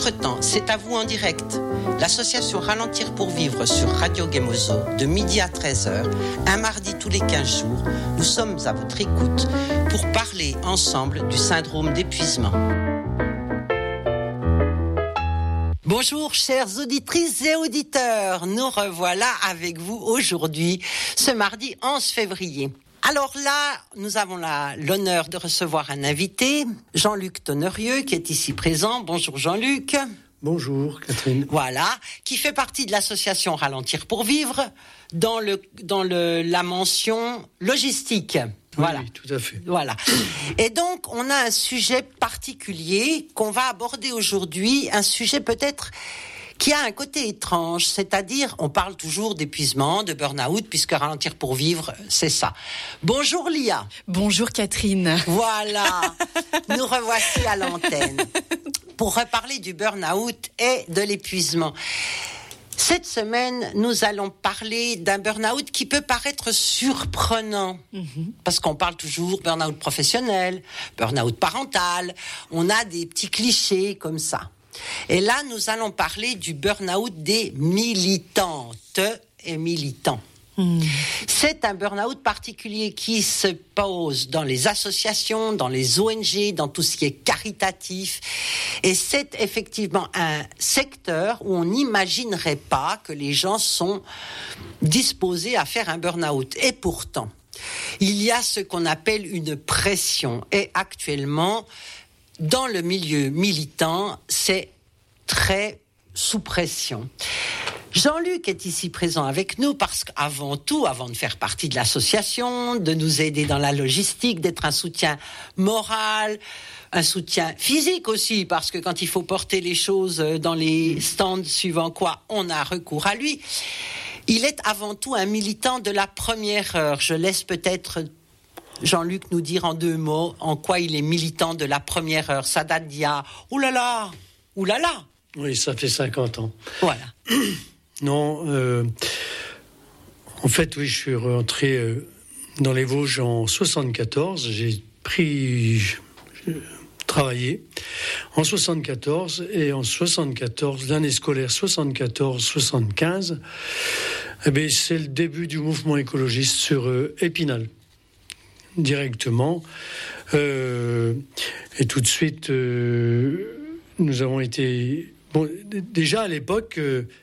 Entre-temps, c'est à vous en direct. L'association Ralentir pour vivre sur Radio Gemozo, de midi à 13h, un mardi tous les 15 jours, nous sommes à votre écoute pour parler ensemble du syndrome d'épuisement. Bonjour chères auditrices et auditeurs, nous revoilà avec vous aujourd'hui, ce mardi 11 février. Alors là, nous avons l'honneur de recevoir un invité, Jean-Luc Tonnerieux, qui est ici présent. Bonjour Jean-Luc. Bonjour Catherine. Voilà, qui fait partie de l'association Ralentir pour vivre, dans la mention logistique. Voilà. Oui, tout à fait. Voilà. Et donc, on a un sujet particulier qu'on va aborder aujourd'hui, un sujet peut-être qui a un côté étrange, c'est-à-dire, on parle toujours d'épuisement, de burn-out, puisque Ralentir pour vivre, c'est ça. Bonjour Lia. Bonjour Catherine. Voilà, nous revoici à l'antenne pour reparler du burn-out et de l'épuisement. Cette semaine, nous allons parler d'un burn-out qui peut paraître surprenant, parce qu'on parle toujours burn-out professionnel, burn-out parental, on a des petits clichés comme ça. Et là, nous allons parler du burn-out des militantes et militants. C'est un burn-out particulier qui se pose dans les associations, dans les ONG, dans tout ce qui est caritatif. Et c'est effectivement un secteur où on n'imaginerait pas que les gens sont disposés à faire un burn-out. Et pourtant, il y a ce qu'on appelle une pression. Et actuellement, dans le milieu militant, c'est très sous pression. Jean-Luc est ici présent avec nous parce qu'avant tout, avant de faire partie de l'association, de nous aider dans la logistique, d'être un soutien moral, un soutien physique aussi, parce que quand il faut porter les choses dans les stands suivant quoi, on a recours à lui. Il est avant tout un militant de la première heure. Je laisse peut-être Jean-Luc nous dire en 2 mots en quoi il est militant de la première heure. Ça date d'il y a... Oulala. Oui, ça fait 50 ans. Voilà. Non, en fait, oui, je suis rentré dans les Vosges en 74. J'ai travaillé en 74 et en 74, l'année scolaire 74-75, eh bien, c'est le début du mouvement écologiste sur Épinal, directement. Et tout de suite, nous avons été... Bon, déjà à l'époque...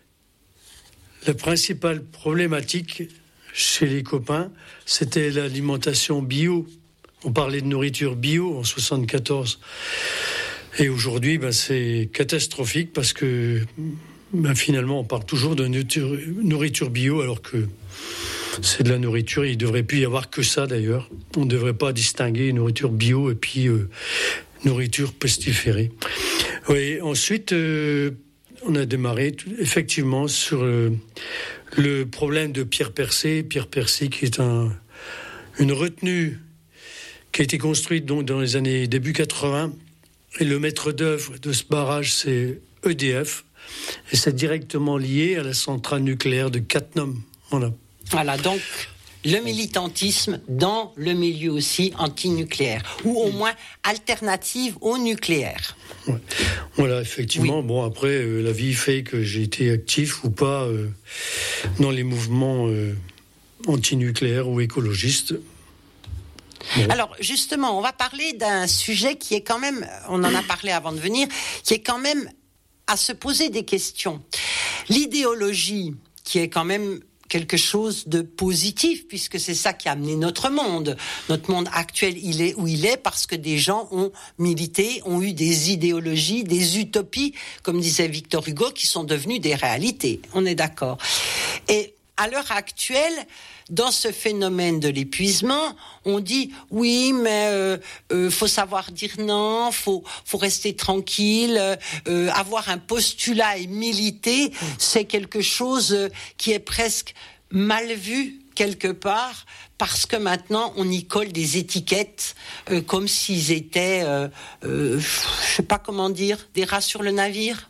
La principale problématique chez les copains, c'était l'alimentation bio. On parlait de nourriture bio en 74. Et aujourd'hui, c'est catastrophique parce que finalement, on parle toujours de nourriture bio alors que c'est de la nourriture. Il ne devrait plus y avoir que ça d'ailleurs. On ne devrait pas distinguer nourriture bio et puis nourriture pestiférée. Oui, ensuite... on a démarré effectivement sur le problème de Pierre Percé. Pierre Percé qui est une retenue qui a été construite donc dans les années début 80. Et le maître d'œuvre de ce barrage, c'est EDF. Et c'est directement lié à la centrale nucléaire de Cattenom. Voilà, donc... le militantisme dans le milieu aussi antinucléaire, ou au moins alternative au nucléaire. Ouais. Voilà, effectivement. Oui. Bon, après, la vie fait que j'ai été actif ou pas dans les mouvements antinucléaires ou écologistes. Bon. Alors, justement, on va parler d'un sujet qui est quand même, on en a parlé avant de venir, qui est quand même à se poser des questions. L'idéologie, qui est quand même quelque chose de positif, puisque c'est ça qui a amené notre monde. Notre monde actuel, il est où il est parce que des gens ont milité, ont eu des idéologies, des utopies, comme disait Victor Hugo, qui sont devenues des réalités. On est d'accord. Et à l'heure actuelle, dans ce phénomène de l'épuisement, on dit oui, mais faut savoir dire non, faut rester tranquille, avoir un postulat et militer, c'est quelque chose qui est presque mal vu quelque part, parce que maintenant on y colle des étiquettes comme s'ils étaient, je sais pas comment dire, des rats sur le navire.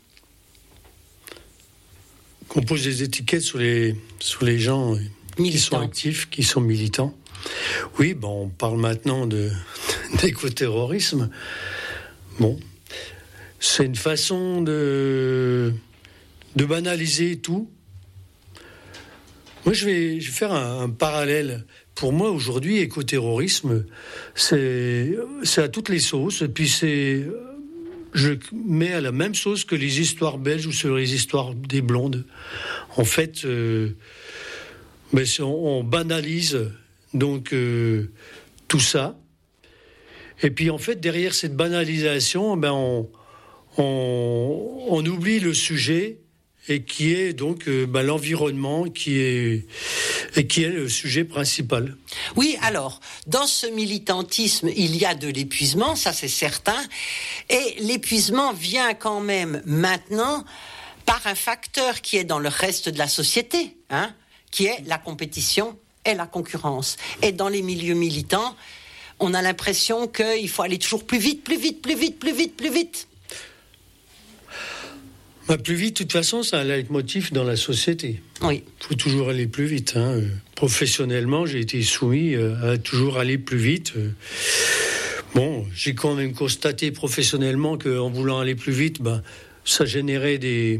Qu'on pose des étiquettes sur les gens qui sont actifs, qui sont militants. Oui, on parle maintenant d'écoterrorisme. Bon, c'est une façon de banaliser tout. Moi, je vais faire un parallèle. Pour moi, aujourd'hui, écoterrorisme, c'est à toutes les sauces. Et puis, je mets à la même sauce que les histoires belges ou sur les histoires des blondes. En fait, on banalise donc tout ça. Et puis, en fait, derrière cette banalisation, on oublie le sujet. Et qui est donc l'environnement qui est le sujet principal. Oui, alors, dans ce militantisme, il y a de l'épuisement, ça c'est certain, et l'épuisement vient quand même maintenant par un facteur qui est dans le reste de la société, qui est la compétition et la concurrence. Et dans les milieux militants, on a l'impression qu'il faut aller toujours plus vite, plus vite, plus vite, plus vite, plus vite. Plus vite, de toute façon, c'est un leitmotiv dans la société. Oui. Il faut toujours aller plus vite. Professionnellement, j'ai été soumis à toujours aller plus vite. J'ai quand même constaté professionnellement qu'en voulant aller plus vite, ça générait des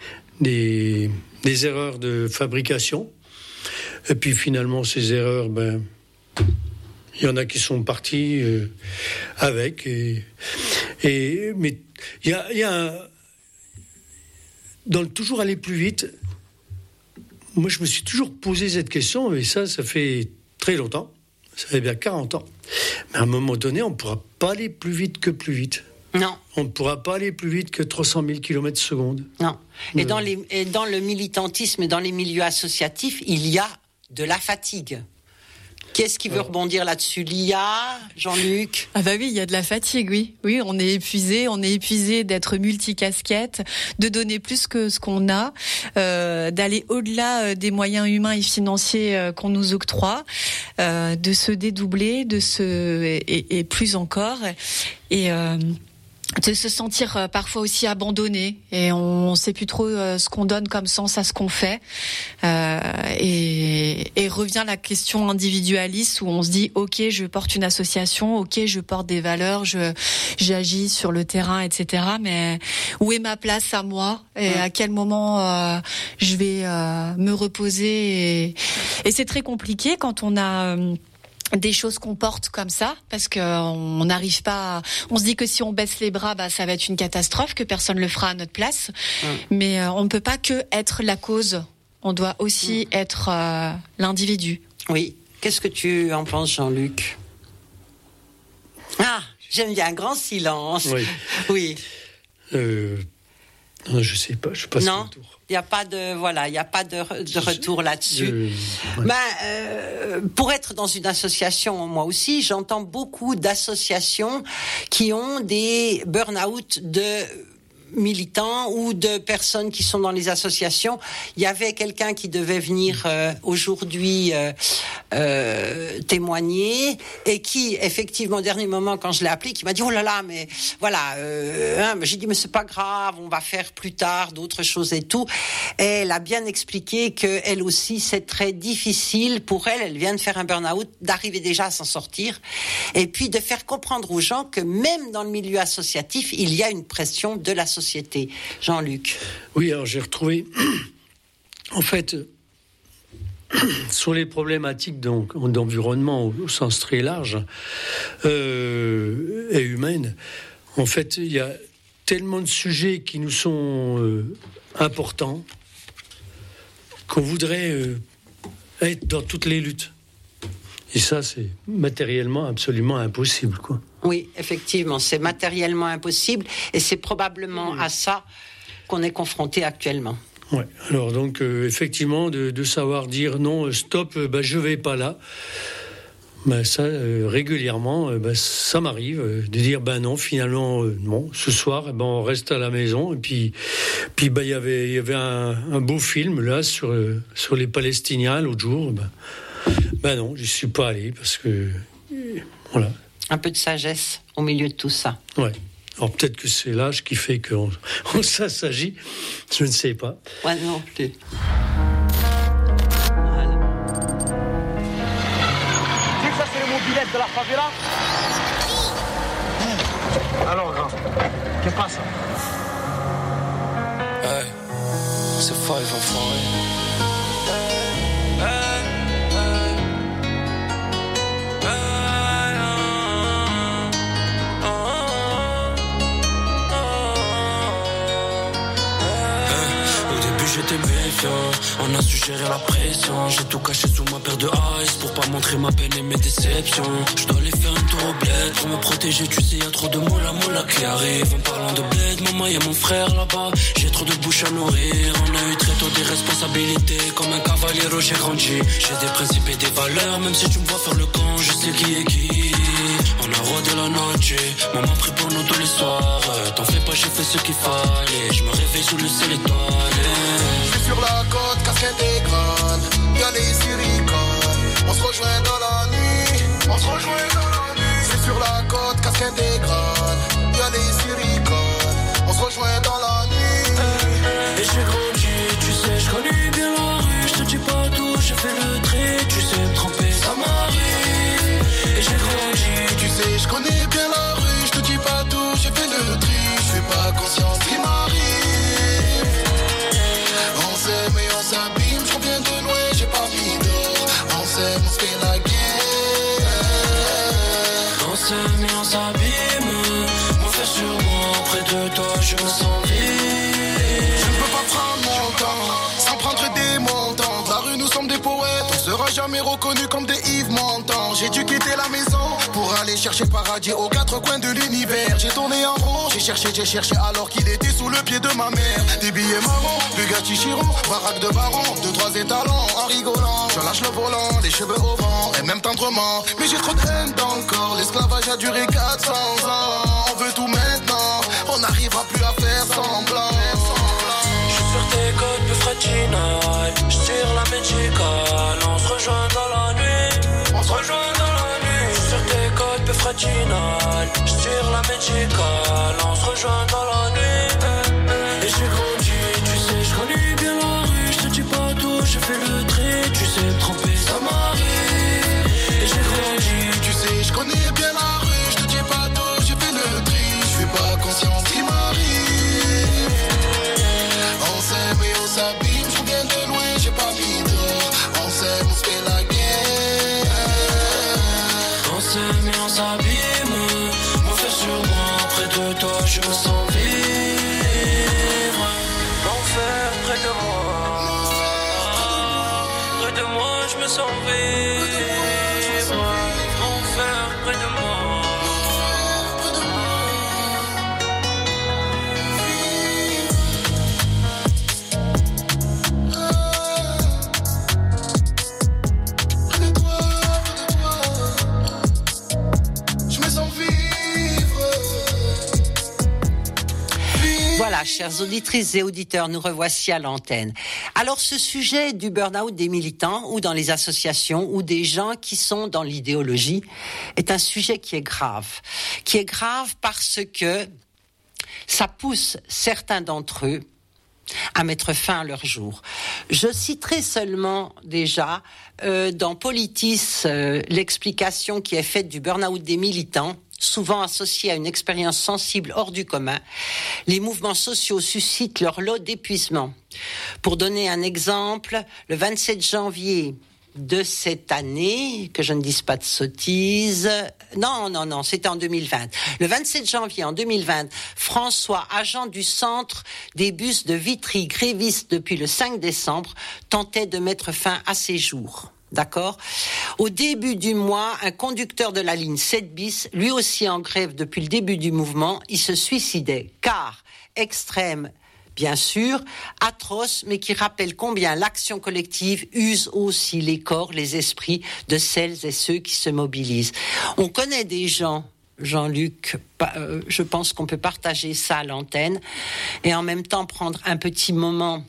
erreurs de fabrication. Et puis finalement, ces erreurs, il y en a qui sont partis avec. Mais il y a dans le toujours aller plus vite, moi je me suis toujours posé cette question, et ça fait très longtemps, ça fait bien 40 ans. Mais à un moment donné, on ne pourra pas aller plus vite que plus vite. Non. On ne pourra pas aller plus vite que 300 000 km/s. Non. Et dans le militantisme et dans les milieux associatifs, il y a de la fatigue. Qu'est-ce qui veut rebondir là-dessus? Lia, Jean-Luc? Ah oui, il y a de la fatigue, oui. Oui, on est épuisé d'être multicasquette, de donner plus que ce qu'on a, d'aller au-delà des moyens humains et financiers qu'on nous octroie, de se dédoubler, et plus encore. Et de se sentir parfois aussi abandonné, et on sait plus trop ce qu'on donne comme sens à ce qu'on fait, et revient la question individualiste où on se dit ok, je porte une association, ok, je porte des valeurs, j'agis sur le terrain, etc. Mais où est ma place à moi, et à quel moment je vais me reposer, et c'est très compliqué quand on a des choses qu'on porte comme ça, parce que on n'arrive pas. On se dit que si on baisse les bras, ça va être une catastrophe, que personne le fera à notre place. Mais on ne peut pas que être la cause. On doit aussi être l'individu. Oui. Qu'est-ce que tu en penses, Jean-Luc? Ah, j'aime bien un grand silence. Oui. Je sais pas. Je passe le tour. Il n'y a pas de retour là-dessus. Pour être dans une association, moi aussi, j'entends beaucoup d'associations qui ont des burn-out de militants ou de personnes qui sont dans les associations. Il y avait quelqu'un qui devait venir aujourd'hui témoigner, et qui, effectivement, au dernier moment, quand je l'ai appelé, qui m'a dit « Oh là là, mais voilà, j'ai dit, mais c'est pas grave, on va faire plus tard d'autres choses et tout. » Et elle a bien expliqué qu'elle aussi, c'est très difficile pour elle. Elle vient de faire un burn-out, d'arriver déjà à s'en sortir, et puis de faire comprendre aux gens que même dans le milieu associatif, il y a une pression de la société. Jean-Luc. Oui, alors j'ai retrouvé, en fait, sur les problématiques d'environnement au sens très large et humaine, en fait, il y a tellement de sujets qui nous sont importants qu'on voudrait être dans toutes les luttes. Et ça, c'est matériellement absolument impossible, quoi. Oui, effectivement, c'est matériellement impossible, et c'est probablement à ça qu'on est confronté actuellement. Ouais. Alors donc, effectivement, de savoir dire non, stop, je vais pas là. Ça, régulièrement, ça m'arrive de dire non, finalement, non, ce soir, on reste à la maison. Et puis, il y avait un beau film là sur les Palestiniens l'autre jour. Non, je suis pas allé parce que voilà. Un peu de sagesse au milieu de tout ça. Ouais. Alors peut-être que c'est l'âge qui fait que ça s'agit. Je ne sais pas. Ouais, non plus. Voilà. Tu sais que ça c'est les mobilettes de la favela? Alors, grand, qu'est-ce que passe? Hey, c'est Five enfoiré. J'étais méfiant, on a su gérer la pression. J'ai tout caché sous ma paire de ice pour pas montrer ma peine et mes déceptions. Je dois aller faire un tour au bled pour me protéger, tu sais y'a trop de moula qui arrive. En parlant de bled, maman y'a mon frère là-bas. J'ai trop de bouches à nourrir. On a eu très tôt des responsabilités. Comme un cavalier j'ai grandi. J'ai des principes et des valeurs. Même si tu me vois faire le camp, je sais qui est qui. On a rodé la noche, maman prie pour nous tous les soirs. T'en fais pas, j'ai fait ce qu'il fallait. Je me réveille sous le ciel étoilé. Je suis sur la côte, casquette et crâne. Y'a les silicones. On se rejoint dans la nuit. Je suis sur la côte, casquette et crâne. Y'a les silicones. On se rejoint dans la nuit. Et j'ai grandi, tu sais, je connais bien la rue. Je te dis pas tout, j'ai fait le trait. Tu sais me tromper, ça m'arrive. Et j'ai grandi, tu sais, je connais bien la rue. Je te dis pas tout, j'ai fait le tri. Je fais pas conscience qui m'arrive. Mais on s'abîme, je reviens de loin, j'ai pas mis d'or. On s'aime, on se fait la guerre. On s'aime et on s'abîme. Mon frère sur moi, près de toi, je me sens vivre. Je ne peux pas prendre mon temps, sans prendre des montants. De la rue, nous sommes des poètes, on sera jamais reconnus comme des Yves Montand. J'ai dû quitter la maison pour aller chercher paradis aux quatre coins de l'univers. J'ai tourné en rond, j'ai cherché alors qu'il était sous le pied de ma mère. Des billets marrons, Bugatti Chiron, baraque de baron, 2-3 étalons en rigolant. Je lâche le volant, les cheveux au vent, et même tendrement. Mais j'ai trop de haine dans le corps, l'esclavage a duré 400 ans. On veut tout maintenant, on n'arrivera plus à faire semblant. Je suis sur tes côtes, peu fratinale. Je tire la médicale, on se rejoint dans la nuit. Je suis sur tes côtes, peu fratinale. Je tire la médicale, on se rejoint dans la nuit. Et j'ai grandi, tu sais, je connais bien la rue. Je te dis pas tout, j'ai fait le trait. Tu sais me tromper, ça m'arrive. Et j'ai grandi, tu sais, je connais bien la rue. Je te dis pas tout, j'ai fait le tri. Je fais pas conscience qui m'arrive. On s'aime et on s'abîme, je reviens de loin, j'ai pas mis d'or. On s'aime, on se fait la guerre. On s'aime et on s'abîme. Mon frère sur moi, près de toi, je me sens vivre. L'enfer près de moi. Près de moi, je me sens vivre. L'enfer près de moi. Voilà, chères auditrices et auditeurs, nous revoici à l'antenne. Alors, ce sujet du burn-out des militants ou dans les associations ou des gens qui sont dans l'idéologie est un sujet qui est grave. Qui est grave parce que ça pousse certains d'entre eux à mettre fin à leur jour. Je citerai seulement déjà dans Politis l'explication qui est faite du burn-out des militants, souvent associé à une expérience sensible hors du commun. Les mouvements sociaux suscitent leur lot d'épuisement. Pour donner un exemple, le 27 janvier de cette année, que je ne dise pas de sottises, non, c'était en 2020. Le 27 janvier en 2020, François, agent du centre des bus de Vitry, gréviste depuis le 5 décembre, tentait de mettre fin à ses jours. D'accord ? Au début du mois, un conducteur de la ligne 7 bis, lui aussi en grève depuis le début du mouvement, il se suicidait. Car, extrême, bien sûr, atroce, mais qui rappelle combien l'action collective use aussi les corps, les esprits de celles et ceux qui se mobilisent. On connaît des gens, Jean-Luc, je pense qu'on peut partager ça à l'antenne, et en même temps prendre un petit moment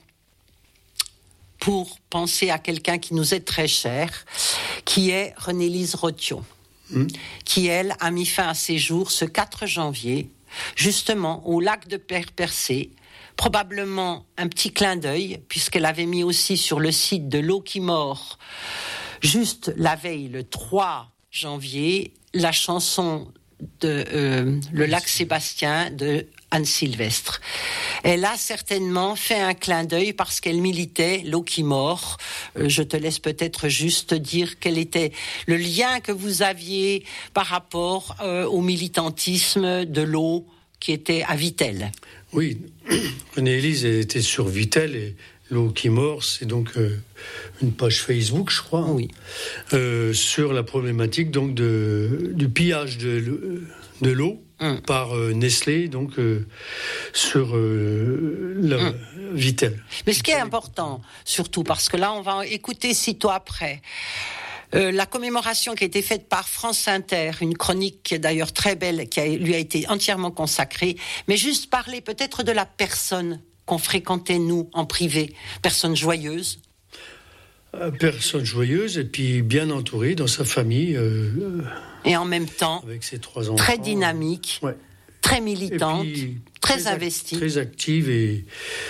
pour penser à quelqu'un qui nous est très cher, qui est Renélise Rotio, qui, elle, a mis fin à ses jours ce 4 janvier, justement au lac de Percé, probablement un petit clin d'œil, puisqu'elle avait mis aussi sur le site de L'eau qui mord, juste la veille, le 3 janvier, la chanson de le lac Sébastien de Anne Sylvestre. Elle a certainement fait un clin d'œil parce qu'elle militait l'eau qui mord. Je te laisse peut-être juste dire quel était le lien que vous aviez par rapport au militantisme de l'eau qui était à Vittel. Oui, René-Élise était sur Vittel et l'eau qui mord, c'est donc une page Facebook, je crois, oui. Sur la problématique donc du pillage de l'eau par Nestlé, donc sur la Vittel. Mais ce qui est important, surtout, parce que là, on va écouter sitôt après, la commémoration qui a été faite par France Inter, une chronique qui est d'ailleurs très belle, lui a été entièrement consacrée, mais juste parler peut-être de la personne qu'on fréquentait, nous, en privé, personne joyeuse. Personne joyeuse et puis bien entourée dans sa famille. Et en même temps, avec ses 3 enfants, très dynamique, ouais. Très militante, très investie. Très active et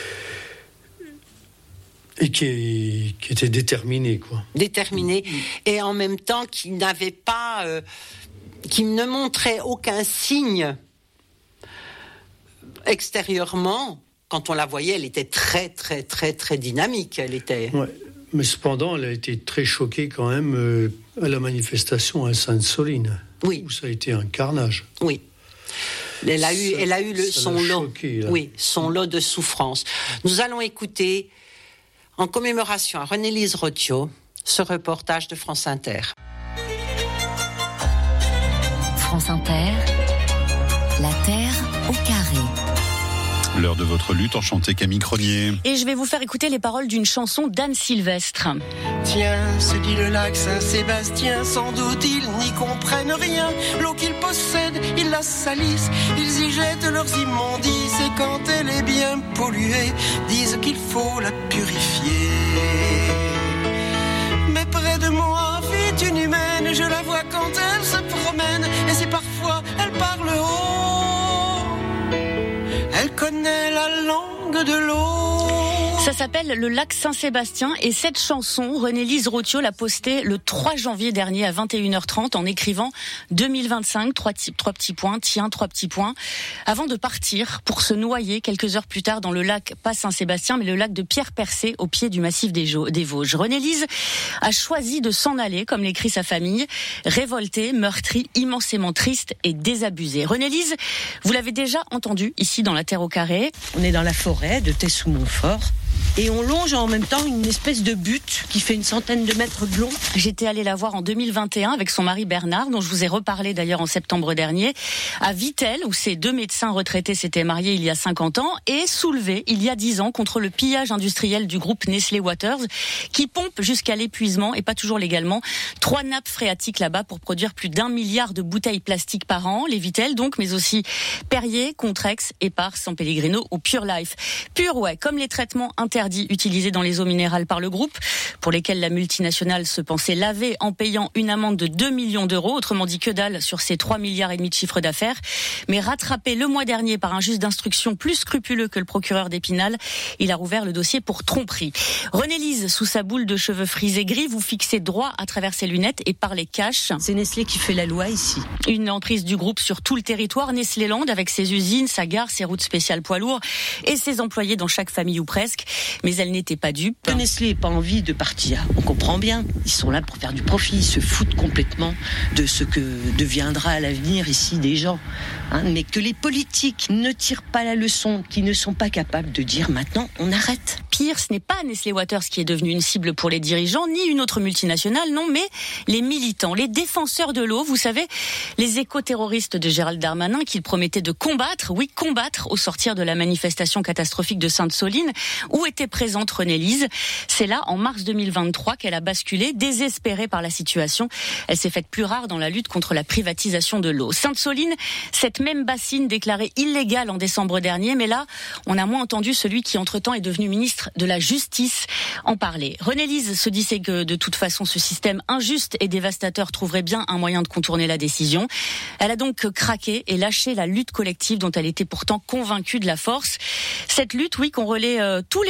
qui était déterminée, quoi. Déterminée, et en même temps qui n'avait pas... qui ne montrait aucun signe extérieurement. Quand on la voyait, elle était très, très, très, très dynamique. Elle était... Ouais. Mais cependant, elle a été très choquée quand même à la manifestation à Sainte-Soline. Oui. Où ça a été un carnage. Oui. Elle a eu son lot. Choqué, oui, son lot de souffrance. Nous allons écouter, en commémoration à René-Élise Rottiot, ce reportage de France Inter. France Inter, la terre au carré. L'heure de votre lutte, enchanté Camille Cronier. Et je vais vous faire écouter les paroles d'une chanson d'Anne Sylvestre. Tiens, se dit le lac Saint-Sébastien, sans doute ils n'y comprennent rien. L'eau qu'ils possèdent, ils la salissent, ils y jettent leurs immondices. Et quand elle est bien polluée, disent qu'il faut la purifier. Mais près de moi vit une humaine, je la vois quand elle se promène. Et si parfois elle parle haut, elle connaît la langue de l'eau. Ça s'appelle le lac Saint-Sébastien et cette chanson, René-Élise Rottiot l'a postée le 3 janvier dernier à 21h30 en écrivant 2025, 3 petits points, tiens, 3 petits points, avant de partir pour se noyer quelques heures plus tard dans le lac, pas Saint-Sébastien, mais le lac de Pierre-Percé au pied du massif des Vosges. René-Élise a choisi de s'en aller, comme l'écrit sa famille, révoltée, meurtrie, immensément triste et désabusée. René-Élise, vous l'avez déjà entendu ici dans La Terre au Carré. On est dans la forêt de Tessou-Montfort. Et on longe en même temps une espèce de butte qui fait une centaine de mètres de long. J'étais allée la voir en 2021 avec son mari Bernard, dont je vous ai reparlé d'ailleurs en septembre dernier, à Vittel, où ces 2 médecins retraités s'étaient mariés il y a 50 ans et soulevés il y a 10 ans contre le pillage industriel du groupe Nestlé Waters, qui pompe jusqu'à l'épuisement, et pas toujours légalement, 3 nappes phréatiques là-bas pour produire plus d'1 milliard de bouteilles plastiques par an, les Vittel donc, mais aussi Perrier, Contrex, Épar, San Pellegrino ou Pure Life. Pure, ouais, comme les traitements interdits utilisés dans les eaux minérales par le groupe, pour lesquels la multinationale se pensait lavée en payant une amende de 2 millions d'euros, autrement dit que dalle sur ses 3,5 milliards de chiffre d'affaires, mais rattrapé le mois dernier par un juge d'instruction plus scrupuleux que le procureur d'Épinal, il a rouvert le dossier pour tromperie. René-Élise, sous sa boule de cheveux frisés gris, vous fixez droit à travers ses lunettes et parlez cash. C'est Nestlé qui fait la loi ici. Une emprise du groupe sur tout le territoire, Nestlé-Land, avec ses usines, sa gare, ses routes spéciales poids lourds et ses employés dans chaque famille ou presque. Mais elle n'était pas dupe. Que Nestlé n'ait pas envie de partir, on comprend bien. Ils sont là pour faire du profit, ils se foutent complètement de ce que deviendra à l'avenir ici des gens. Mais que les politiques ne tirent pas la leçon, qui ne sont pas capables de dire maintenant on arrête. Pire, ce n'est pas Nestlé Waters qui est devenu une cible pour les dirigeants, ni une autre multinationale, non, mais les militants, les défenseurs de l'eau, vous savez, les éco-terroristes de Gérald Darmanin qu'il promettait de combattre, oui, combattre au sortir de la manifestation catastrophique de Sainte-Soline, où était présente René-Élise. C'est là, en mars 2023, qu'elle a basculé, désespérée par la situation. Elle s'est faite plus rare dans la lutte contre la privatisation de l'eau. Sainte-Soline, cette même bassine déclarée illégale en décembre dernier, mais là, on a moins entendu celui qui, entre-temps, est devenu ministre de la Justice en parler. René-Élise se disait que, de toute façon, ce système injuste et dévastateur trouverait bien un moyen de contourner la décision. Elle a donc craqué et lâché la lutte collective dont elle était pourtant convaincue de la force. Cette lutte, oui, qu'on relaie tous les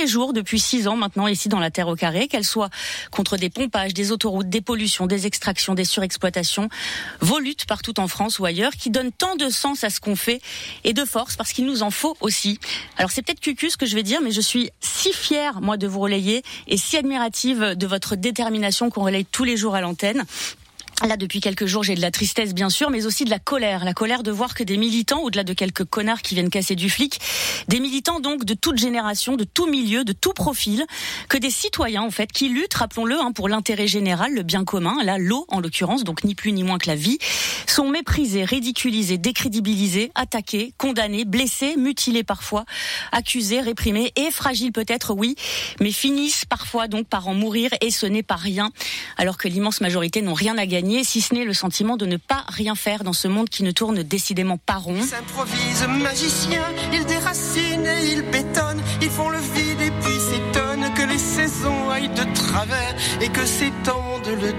les jours depuis 6 ans maintenant ici dans la Terre au carré, qu'elle soit contre des pompages, des autoroutes, des pollutions, des extractions, des surexploitations. Vos luttes partout en France ou ailleurs qui donnent tant de sens à ce qu'on fait et de force parce qu'il nous en faut aussi. Alors c'est peut-être cucu ce que je vais dire, mais je suis si fière moi de vous relayer et si admirative de votre détermination qu'on relaye tous les jours à l'antenne. Là, depuis quelques jours, j'ai de la tristesse, bien sûr, mais aussi de la colère. La colère de voir que des militants, au-delà de quelques connards qui viennent casser du flic, des militants donc de toute génération, de tout milieu, de tout profil, que des citoyens, en fait, qui luttent, rappelons-le, pour l'intérêt général, le bien commun, là, l'eau, en l'occurrence, donc ni plus ni moins que la vie, sont méprisés, ridiculisés, décrédibilisés, attaqués, condamnés, blessés, mutilés parfois, accusés, réprimés et fragiles peut-être, oui, mais finissent parfois donc par en mourir et ce n'est pas rien, alors que l'immense majorité n'ont rien à gagner, si ce n'est le sentiment de ne pas rien faire dans ce monde qui ne tourne décidément pas rond. Ils improvisent magiciens, ils déracinent et ils bétonnent, ils font le vide et puis s'étonnent que les saisons aillent de travers et que s'étende le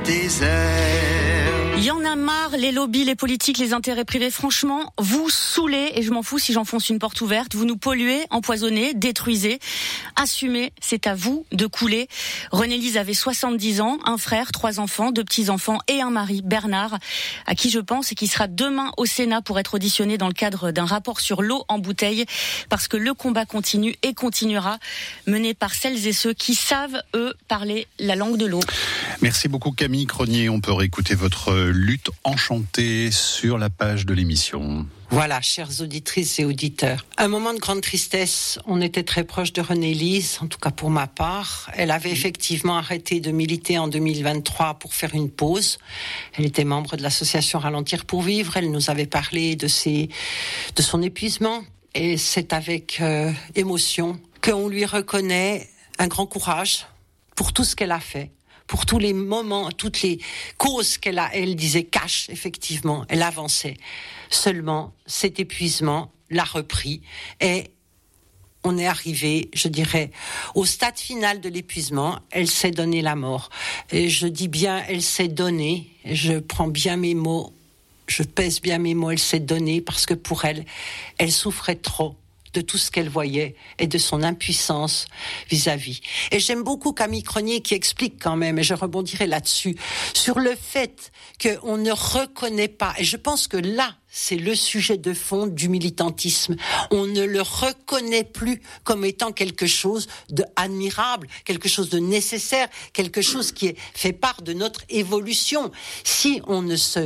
désert. Il y en a marre, les lobbies, les politiques, les intérêts privés. Franchement, vous saoulez, et je m'en fous si j'enfonce une porte ouverte. Vous nous polluez, empoisonnez, détruisez. Assumez, c'est à vous de couler. René-Lise avait 70 ans, un frère, 3 enfants, 2 petits-enfants et un mari, Bernard, à qui je pense et qui sera demain au Sénat pour être auditionné dans le cadre d'un rapport sur l'eau en bouteille, parce que le combat continue et continuera, mené par celles et ceux qui savent, eux, parler la langue de l'eau. Merci beaucoup Camille Cronier. On peut réécouter votre lutte enchantée sur la page de l'émission. Voilà, chères auditrices et auditeurs. Un moment de grande tristesse. On était très proche de René-Lise, en tout cas pour ma part. Elle avait effectivement arrêté de militer en 2023 pour faire une pause. Elle était membre de l'association Ralentir pour vivre. Elle nous avait parlé de son épuisement. Et c'est avec émotion qu'on lui reconnaît un grand courage pour tout ce qu'elle a fait. Pour tous les moments, toutes les causes elle disait cash, effectivement, elle avançait. Seulement, cet épuisement l'a repris et on est arrivé, je dirais, au stade final de l'épuisement. Elle s'est donné la mort. Et je dis bien, elle s'est donnée. Je prends bien mes mots, je pèse bien mes mots, elle s'est donnée parce que pour elle, elle souffrait trop de tout ce qu'elle voyait et de son impuissance vis-à-vis. Et j'aime beaucoup Camille Cronier qui explique quand même, et je rebondirai là-dessus, sur le fait qu'on ne reconnaît pas, et je pense que là, c'est le sujet de fond du militantisme. On ne le reconnaît plus comme étant quelque chose d'admirable, quelque chose de nécessaire, quelque chose qui fait part de notre évolution. Si on ne se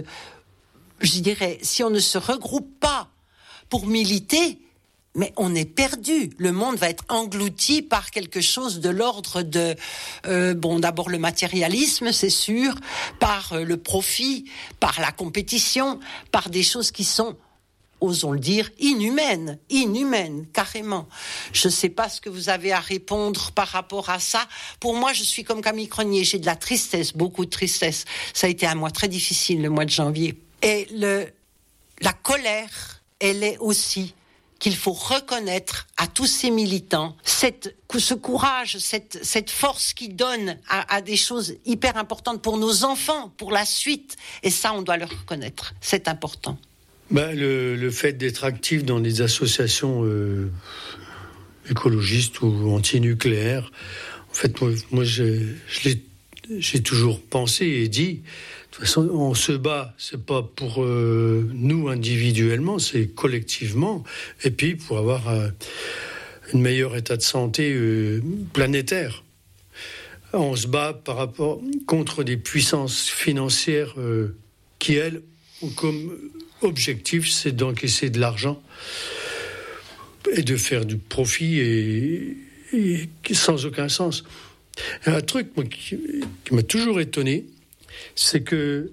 regroupe pas pour militer, mais on est perdu. Le monde va être englouti par quelque chose de l'ordre de, d'abord le matérialisme, c'est sûr, par le profit, par la compétition, par des choses qui sont, osons le dire, inhumaines, carrément. Je ne sais pas ce que vous avez à répondre par rapport à ça. Pour moi, je suis comme Camille Cronier, j'ai de la tristesse, beaucoup de tristesse. Ça a été un mois très difficile, le mois de janvier. Et la colère, elle est aussi qu'il faut reconnaître à tous ces militants ce courage, cette force qui donne à des choses hyper importantes pour nos enfants, pour la suite. Et ça, on doit le reconnaître. C'est important. Le fait d'être actif dans des associations écologistes ou antinucléaires, en fait, moi j'ai toujours pensé et dit, de toute façon, on se bat, c'est pas pour nous individuellement, c'est collectivement, et puis pour avoir un meilleur état de santé planétaire. On se bat contre des puissances financières qui, elles, ont comme objectif, c'est d'encaisser de l'argent et de faire du profit et sans aucun sens. Un truc moi, qui m'a toujours étonné, c'est que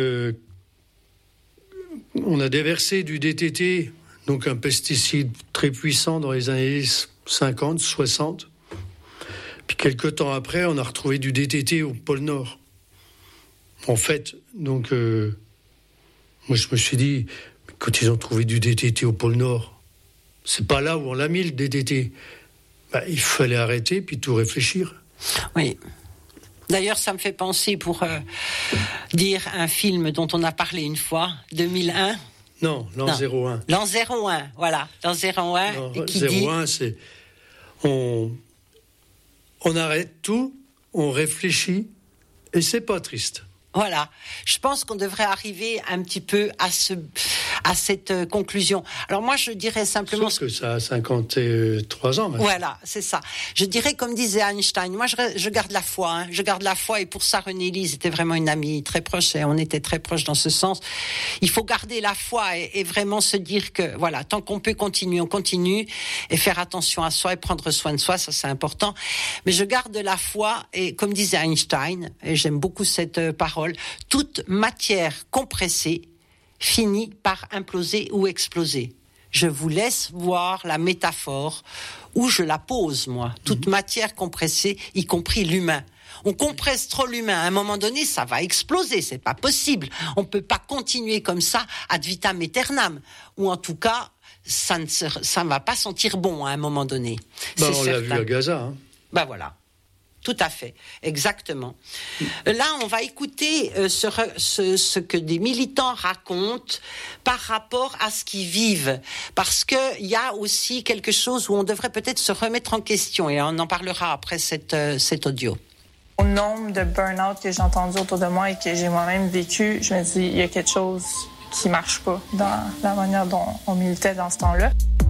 on a déversé du DDT, donc un pesticide très puissant dans les années 50, 60. Puis quelques temps après, on a retrouvé du DDT au pôle Nord. En fait, donc, moi je me suis dit, quand ils ont trouvé du DDT au pôle Nord, c'est pas là où on l'a mis le DDT. Il fallait arrêter puis tout réfléchir. Oui. D'ailleurs, ça me fait penser, pour dire un film dont on a parlé une fois, 2001. Non, l'an 01. L'an 01, voilà. L'an 01. L'an 01, c'est... on arrête tout, on réfléchit, et c'est pas triste. Voilà, je pense qu'on devrait arriver un petit peu à cette conclusion. Alors moi, je dirais simplement... Sauf que ça a 53 ans maintenant. Voilà, c'est ça. Je dirais, comme disait Einstein, moi je garde la foi. Hein. Je garde la foi, et pour ça, René Lise était vraiment une amie très proche, et on était très proches dans ce sens. Il faut garder la foi et vraiment se dire que, voilà, tant qu'on peut continuer, on continue, et faire attention à soi et prendre soin de soi, ça c'est important. Mais je garde la foi, et comme disait Einstein, et j'aime beaucoup cette parole, toute matière compressée finit par imploser ou exploser. Je vous laisse voir la métaphore où je la pose, moi. Toute matière compressée, y compris l'humain. On compresse trop l'humain. À un moment donné, ça va exploser. C'est pas possible. On peut pas continuer comme ça ad vitam aeternam. Ou en tout cas, ça ne va pas sentir bon à un moment donné. On l'a vu à Gaza. Hein. Voilà. Tout à fait, exactement. Là, on va écouter ce que des militants racontent par rapport à ce qu'ils vivent. Parce qu'il y a aussi quelque chose où on devrait peut-être se remettre en question. Et on en parlera après cet audio. Au nombre de burn-out que j'ai entendu autour de moi et que j'ai moi-même vécu, je me dis, il y a quelque chose qui ne marche pas dans la manière dont on militait dans ce temps-là.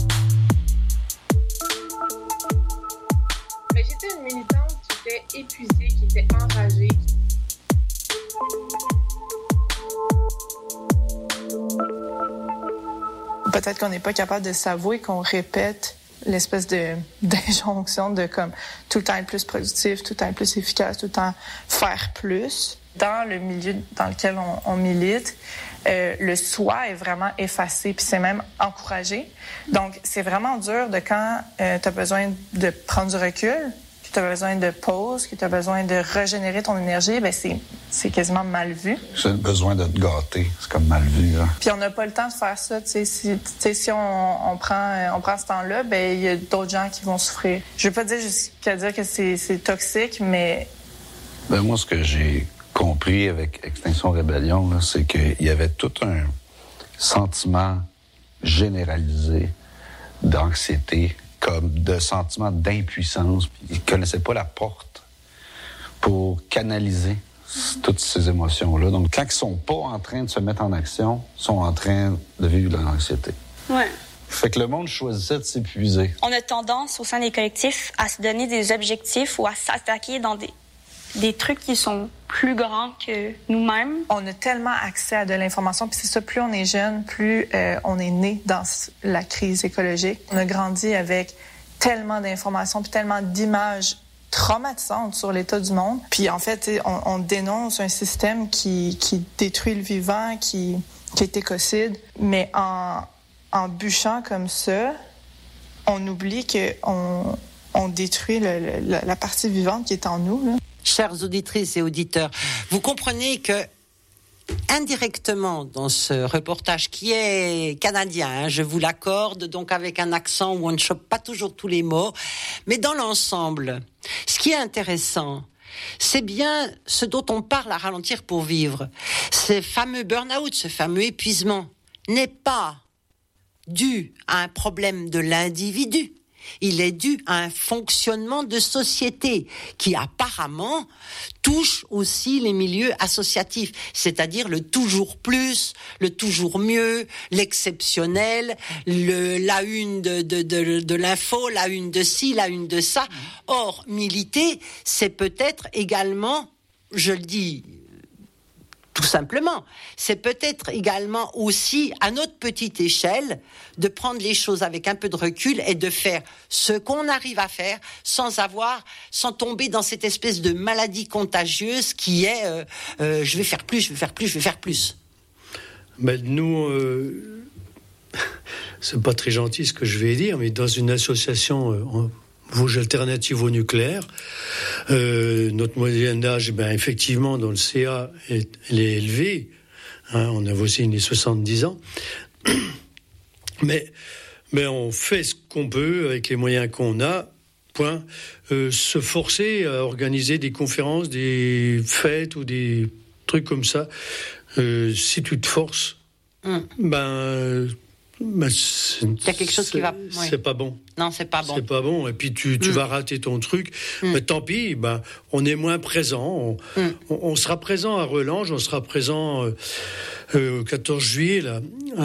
Mais j'étais une militante épuisée, qui était enragée. Peut-être qu'on n'est pas capable de s'avouer qu'on répète l'espèce d'injonction de comme tout le temps être plus productif, tout le temps être plus efficace, tout le temps faire plus. Dans le milieu dans lequel on milite, le soi est vraiment effacé, puis c'est même encouragé. Donc, c'est vraiment dur de quand tu as besoin de prendre du recul, que tu as besoin de pause, que tu as besoin de régénérer ton énergie, ben c'est quasiment mal vu. J'ai besoin de te gâter, c'est comme mal vu. Hein. Puis on n'a pas le temps de faire ça. Si on prend ce temps-là, ben il y a d'autres gens qui vont souffrir. Je veux pas dire jusqu'à dire que c'est toxique, mais... Ben moi, ce que j'ai compris avec Extinction Rébellion, là, c'est qu'il y avait tout un sentiment généralisé d'anxiété, comme de sentiment d'impuissance. Ils ne connaissaient pas la porte pour canaliser toutes ces émotions-là. Donc, quand ils ne sont pas en train de se mettre en action, ils sont en train de vivre leur anxiété. Ouais. Fait que le monde choisissait de s'épuiser. On a tendance, au sein des collectifs, à se donner des objectifs ou à s'attaquer dans des trucs qui sont plus grands que nous-mêmes. On a tellement accès à de l'information, puis c'est ça, plus on est jeune, plus on est né dans la crise écologique. On a grandi avec tellement d'informations, puis tellement d'images traumatisantes sur l'état du monde. Puis en fait, on dénonce un système qui détruit le vivant, qui est écocide, mais en bûchant comme ça, on oublie qu'on détruit la partie vivante qui est en nous, là. Chères auditrices et auditeurs, vous comprenez que indirectement dans ce reportage qui est canadien, hein, je vous l'accorde, donc avec un accent où on ne chope pas toujours tous les mots, mais dans l'ensemble, ce qui est intéressant, c'est bien ce dont on parle à Ralentir pour vivre. Ce fameux burn-out, ce fameux épuisement, n'est pas dû à un problème de l'individu. Il est dû à un fonctionnement de société qui apparemment touche aussi les milieux associatifs, c'est-à-dire le toujours plus, le toujours mieux, l'exceptionnel, la une de l'info, la une de ci, la une de ça. Or, militer, c'est peut-être également, je le dis tout simplement, c'est peut-être également aussi, à notre petite échelle, de prendre les choses avec un peu de recul et de faire ce qu'on arrive à faire sans tomber dans cette espèce de maladie contagieuse qui est je vais faire plus. Mais nous, c'est pas très gentil ce que je vais dire, mais dans une association Vosges Alternatives au nucléaire, notre moyenne d'âge, effectivement, dans le CA, elle est élevée. Hein, on a aussi les 70 ans. Mais on fait ce qu'on peut avec les moyens qu'on a. Point. Se forcer à organiser des conférences, des fêtes ou des trucs comme ça. Si tu te forces, il y a quelque chose qui va... C'est pas bon. Non, c'est pas bon. C'est pas bon. Et puis tu vas rater ton truc. Mais tant pis, on est moins présent. On sera présent à Relange, on sera présent au 14 juillet, là,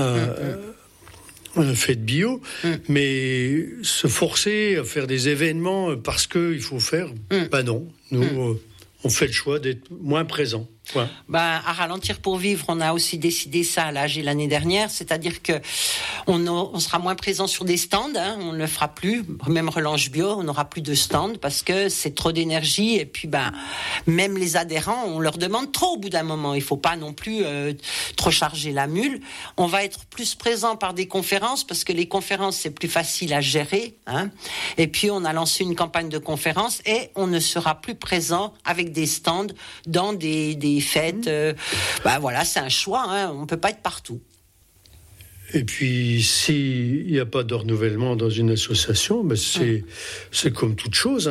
à la fête bio. Mais se forcer à faire des événements parce qu'il faut faire, non. Nous, on fait le choix d'être moins présent. Ouais. À Ralentir pour vivre, on a aussi décidé ça à l'AG l'année dernière, c'est-à-dire que on sera moins présent sur des stands, on ne le fera plus, même Relange Bio, on n'aura plus de stands parce que c'est trop d'énergie et puis même les adhérents, on leur demande trop au bout d'un moment, il faut pas non plus trop charger la mule. On va être plus présent par des conférences parce que les conférences c'est plus facile à gérer, et puis on a lancé une campagne de conférences et on ne sera plus présent avec des stands dans des fêtes, voilà, c'est un choix, on peut pas être partout. Et puis, s'il n'y a pas de renouvellement dans une association, c'est comme toute chose,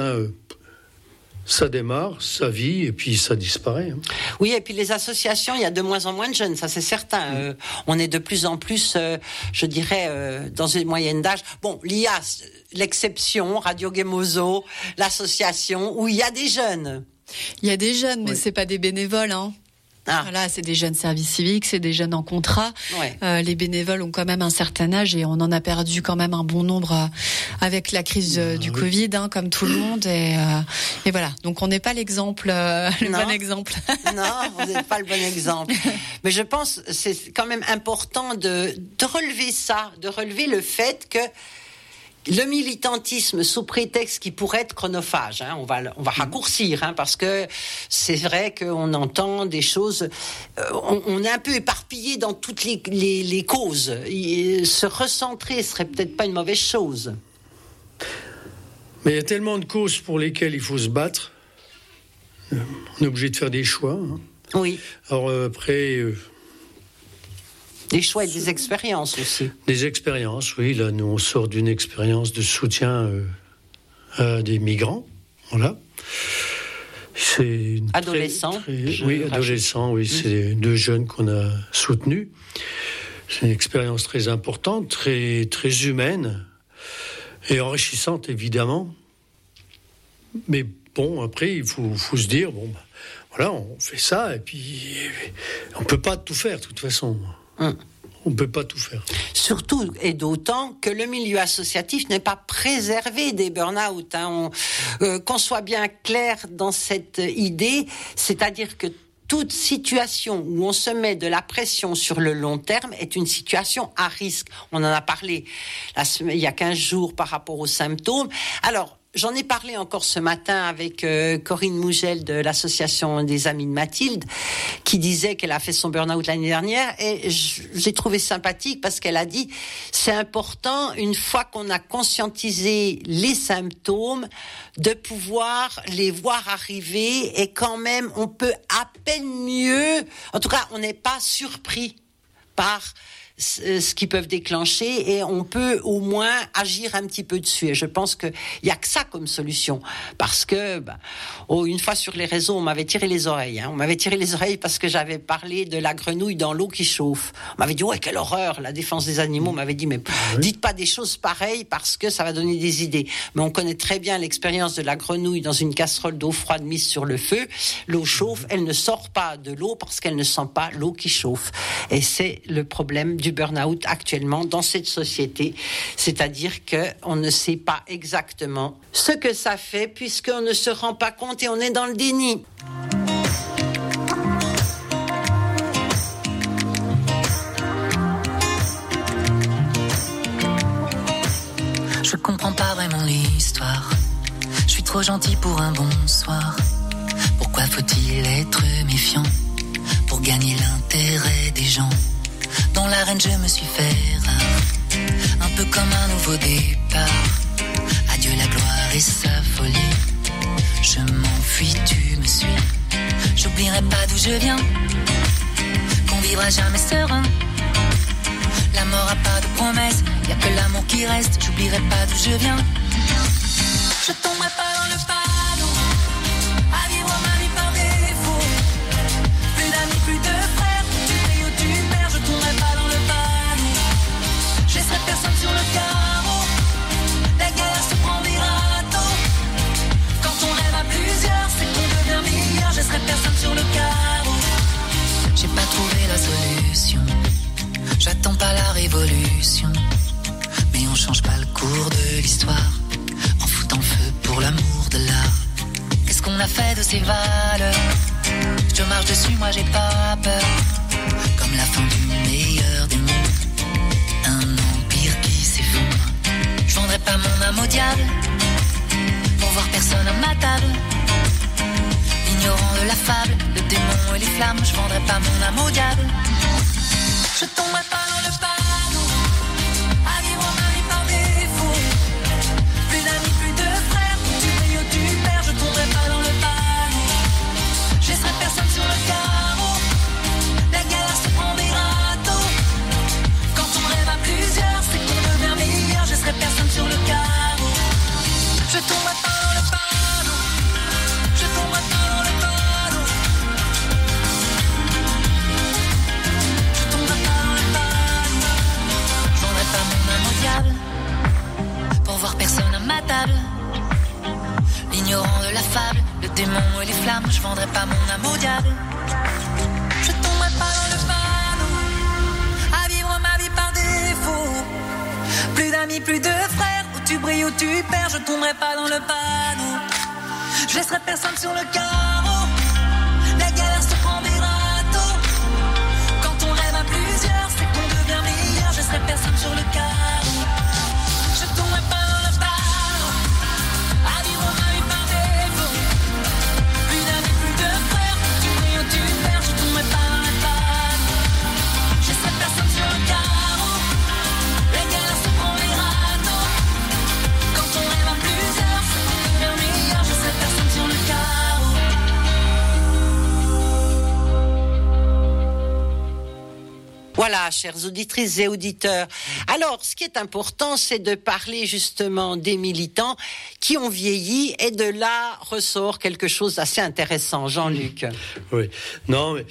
ça démarre, ça vit, et puis ça disparaît. Oui, et puis les associations, il y a de moins en moins de jeunes, ça c'est certain. On est de plus en plus, je dirais, dans une moyenne d'âge. Bon, l'IA, l'exception, Radio Gemozo, l'association, où il y a des jeunes. Il y a des jeunes, mais c'est pas des bénévoles, Voilà, c'est des jeunes services civiques, c'est des jeunes en contrat. Les bénévoles ont quand même un certain âge et on en a perdu quand même un bon nombre avec la crise du Covid, comme tout le monde. Et voilà. Donc on n'est pas l'exemple, bon exemple. Non, vous n'êtes pas le bon exemple. Mais je pense que c'est quand même important de relever ça, de relever le fait que le militantisme sous prétexte qui pourrait être chronophage, on va raccourcir, parce que c'est vrai qu'on entend des choses, on est un peu éparpillé dans toutes les causes. Se recentrer serait peut-être pas une mauvaise chose. Mais il y a tellement de causes pour lesquelles il faut se battre. On est obligé de faire des choix. Oui. Alors après... Des choix et des expériences aussi. Des expériences, oui. Là, nous, on sort d'une expérience de soutien à des migrants. Voilà. C'est adolescents. Adolescents, oui. C'est 2 jeunes qu'on a soutenus. C'est une expérience très importante, très, très humaine et enrichissante, évidemment. Mais bon, après, il faut se dire, voilà, on fait ça et puis on peut pas tout faire, de toute façon. On ne peut pas tout faire. Surtout et d'autant que le milieu associatif n'est pas préservé des burn-out. Qu'on soit bien clair dans cette idée, c'est-à-dire que toute situation où on se met de la pression sur le long terme est une situation à risque. On en a parlé il y a 15 jours par rapport aux symptômes. Alors, j'en ai parlé encore ce matin avec Corinne Mougel de l'association des Amis de Mathilde, qui disait qu'elle a fait son burn-out l'année dernière, et j'ai trouvé sympathique parce qu'elle a dit c'est important, une fois qu'on a conscientisé les symptômes, de pouvoir les voir arriver, et quand même on peut à peine mieux, en tout cas on n'est pas surpris par ce qu'ils peuvent déclencher, et on peut au moins agir un petit peu dessus. Et je pense qu'il n'y a que ça comme solution. Parce que, une fois sur les réseaux, on m'avait tiré les oreilles. On m'avait tiré les oreilles parce que j'avais parlé de la grenouille dans l'eau qui chauffe. On m'avait dit, quelle horreur, la défense des animaux. On m'avait dit, mais dites pas des choses pareilles parce que ça va donner des idées. Mais on connaît très bien l'expérience de la grenouille dans une casserole d'eau froide mise sur le feu. L'eau chauffe, elle ne sort pas de l'eau parce qu'elle ne sent pas l'eau qui chauffe. Et c'est le problème du burn-out actuellement dans cette société, c'est-à-dire qu'on ne sait pas exactement ce que ça fait puisqu'on ne se rend pas compte et on est dans le déni. Je comprends pas vraiment l'histoire, je suis trop gentil pour un bonsoir. Pourquoi faut-il être méfiant pour gagner l'intérêt des gens? Dans l'arène je me suis fait rare, un peu comme un nouveau départ. Adieu la gloire et sa folie, je m'enfuis, tu me suis. J'oublierai pas d'où je viens, qu'on vivra jamais serein. La mort a pas de promesse, y a que l'amour qui reste. J'oublierai pas d'où je viens, je tomberai pas dans le panneau à vivre ma vie par défaut. Plus d'amis, plus de frères, tu payes ou tu perds. Je tomberai pas dans le panneau, J'attends pas la révolution, mais on change pas le cours de l'histoire en foutant le feu pour l'amour de l'art. Qu'est-ce qu'on a fait de ces valeurs? Je marche dessus, moi j'ai pas peur. Comme la fin du meilleur des mondes, un empire qui s'effondre. Je vendrai pas mon âme au diable pour voir personne à ma table. Ignorant de la fable, le démon et les flammes, je vendrai pas mon âme au diable. Je tomberai pas dans le panneau, à vivre ma vie par défaut. Plus d'amis, plus de frères, tu brilles ou tu perds, je tomberai pas dans le panneau. Je laisserai personne sur le carreau, la galère se prend des râteaux. Quand on rêve à plusieurs, c'est qu'on devient meilleur, je laisserai personne sur le carreau. Je tomberai pas dans le panneau, je tomberai pas dans le panneau. Je tomberai pas dans le panneau. Je vendrai pas mon âme au diable pour voir personne à ma table. L'ignorant de la fable, le démon et les flammes, je vendrai pas mon âme au diable. Je tomberai pas dans le panneau, à vivre ma vie par défaut. Plus d'amis, plus de frères, où tu brilles, où tu perds, je tomberai pas dans le panneau. Je laisserai personne sur le carreau, la galère se prend des râteaux. Quand on rêve à plusieurs, c'est qu'on devient meilleur, je laisserai personne sur le carreau. Je tomberai pas dans le panneau, à vivre ma vie par défaut. Plus d'amis, plus de frères, tu brilles ou tu perds, je tomberai pas dans le panneau. Je laisserai personne sur le carreau, la galère se prend des râteaux. Quand on rêve à plusieurs, c'est qu'on devient meilleur, je laisserai personne sur le carreau. Voilà, chères auditrices et auditeurs. Alors, ce qui est important, c'est de parler justement des militants qui ont vieilli, et de là ressort quelque chose d'assez intéressant. Jean-Luc. Oui. Non, mais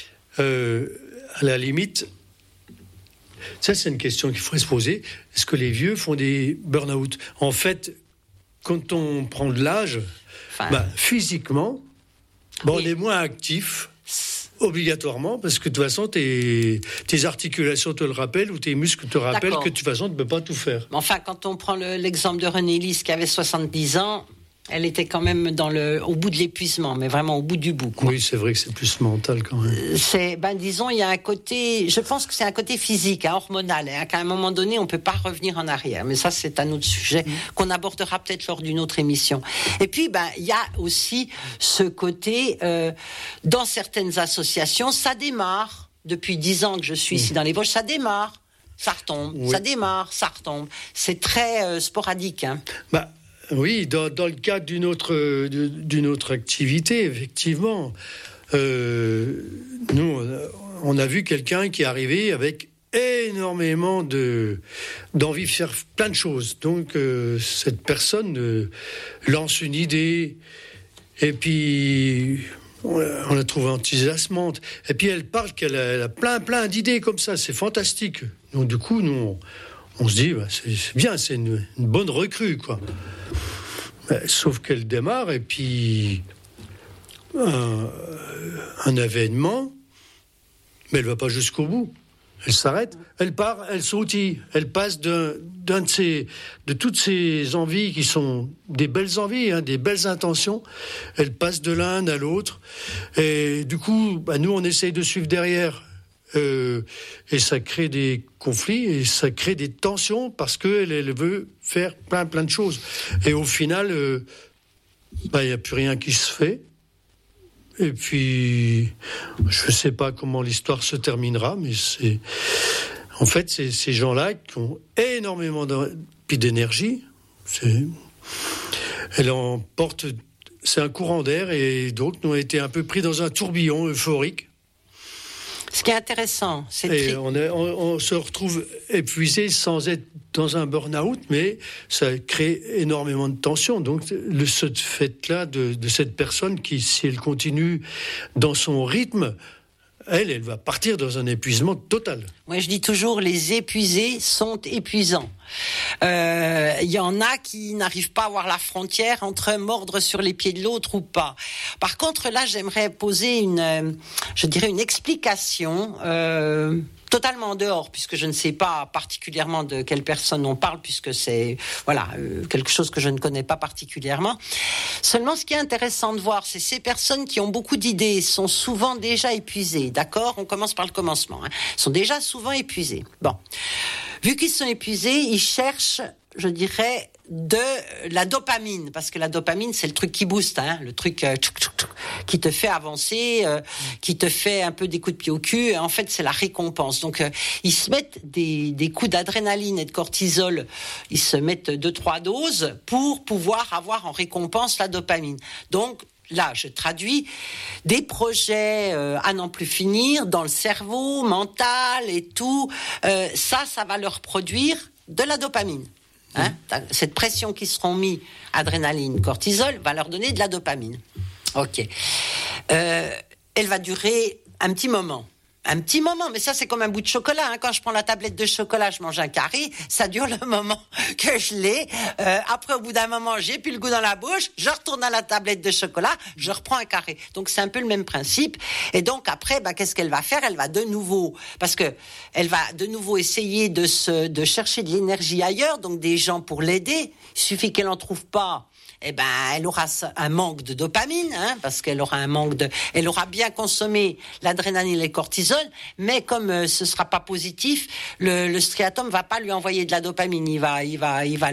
à la limite, ça c'est une question qu'il faudrait se poser. Est-ce que les vieux font des burn-out? En fait, quand on prend de l'âge, physiquement, on est moins actif. Obligatoirement, parce que de toute façon, tes articulations te le rappellent, ou tes muscles te rappellent que de toute façon, tu ne peux pas tout faire. Enfin, quand on prend l'exemple de René Lys, qui avait 70 ans, elle était quand même au bout de l'épuisement, mais vraiment au bout du bout, quoi. Oui, c'est vrai que c'est plus mental quand même. Disons, il y a un côté, je pense que c'est un côté physique, hormonal, qu'à un moment donné, on ne peut pas revenir en arrière. Mais ça, c'est un autre sujet qu'on abordera peut-être lors d'une autre émission. Et puis, il y a aussi ce côté, dans certaines associations, ça démarre. Depuis 10 ans que je suis ici dans les Vosges, ça démarre, ça retombe, ça démarre, ça retombe. C'est très sporadique. Oui, dans le cadre d'une autre activité, effectivement. Nous, on a vu quelqu'un qui est arrivé avec énormément d'envie de faire plein de choses. Donc, cette personne lance une idée, et puis on la trouve enthousiasmante. Et puis, elle parle qu'elle a plein d'idées comme ça. C'est fantastique. Donc, du coup, nous, on se dit, c'est bien, c'est une bonne recrue, quoi. Sauf qu'elle démarre, et puis un événement, mais elle ne va pas jusqu'au bout. Elle s'arrête, elle part, elle sautille. Elle passe de toutes ces envies qui sont des belles envies, des belles intentions. Elle passe de l'un à l'autre. Et du coup, nous, on essaye de suivre derrière. Et ça crée des conflits, et ça crée des tensions, parce qu'elle veut faire plein de choses. Et au final, il n'y a plus rien qui se fait. Et puis, je ne sais pas comment l'histoire se terminera, mais c'est ces gens-là qui ont énormément d'énergie. Elle emporte, c'est un courant d'air, et donc nous avons été un peu pris dans un tourbillon euphorique. Ce qui est intéressant, c'est on se retrouve épuisé sans être dans un burn-out, mais ça crée énormément de tension. Donc, ce fait-là de cette personne qui, si elle continue dans son rythme, elle va partir dans un épuisement total. Moi, je dis toujours, les épuisés sont épuisants. Il y en a qui n'arrivent pas à voir la frontière entre mordre sur les pieds de l'autre ou pas. Par contre, là, j'aimerais poser une explication totalement en dehors, puisque je ne sais pas particulièrement de quelle personne on parle, puisque c'est quelque chose que je ne connais pas particulièrement. Seulement, ce qui est intéressant de voir, c'est ces personnes qui ont beaucoup d'idées sont souvent déjà épuisées, d'accord ? On commence par le commencement. Sont déjà souvent épuisés. Bon, vu qu'ils sont épuisés, ils cherchent, je dirais, de la dopamine, parce que la dopamine, c'est le truc qui booste, le truc qui te fait avancer, qui te fait un peu des coups de pied au cul. En fait, c'est la récompense. Donc, ils se mettent des coups d'adrénaline et de cortisol. Ils se mettent 2-3 doses pour pouvoir avoir en récompense la dopamine. Donc, là, je traduis des projets à n'en plus finir dans le cerveau, mental et tout. Ça va leur produire de la dopamine. Cette pression qui seront mis, adrénaline, cortisol, va leur donner de la dopamine. Ok. Elle va durer un petit moment. Mais ça, c'est comme un bout de chocolat. Quand je prends la tablette de chocolat, je mange un carré, ça dure le moment que je l'ai. Après, au bout d'un moment, j'ai plus le goût dans la bouche, je retourne à la tablette de chocolat, je reprends un carré. Donc, c'est un peu le même principe. Et donc, après, qu'est-ce qu'elle va faire ? Elle va de nouveau, parce que elle va de nouveau essayer de chercher de l'énergie ailleurs, donc des gens pour l'aider. Il suffit qu'elle en trouve pas. Elle aura un manque de dopamine, parce qu'elle aura elle aura bien consommé l'adrénaline et le cortisol, mais comme ce sera pas positif, le striatum va pas lui envoyer de la dopamine, il va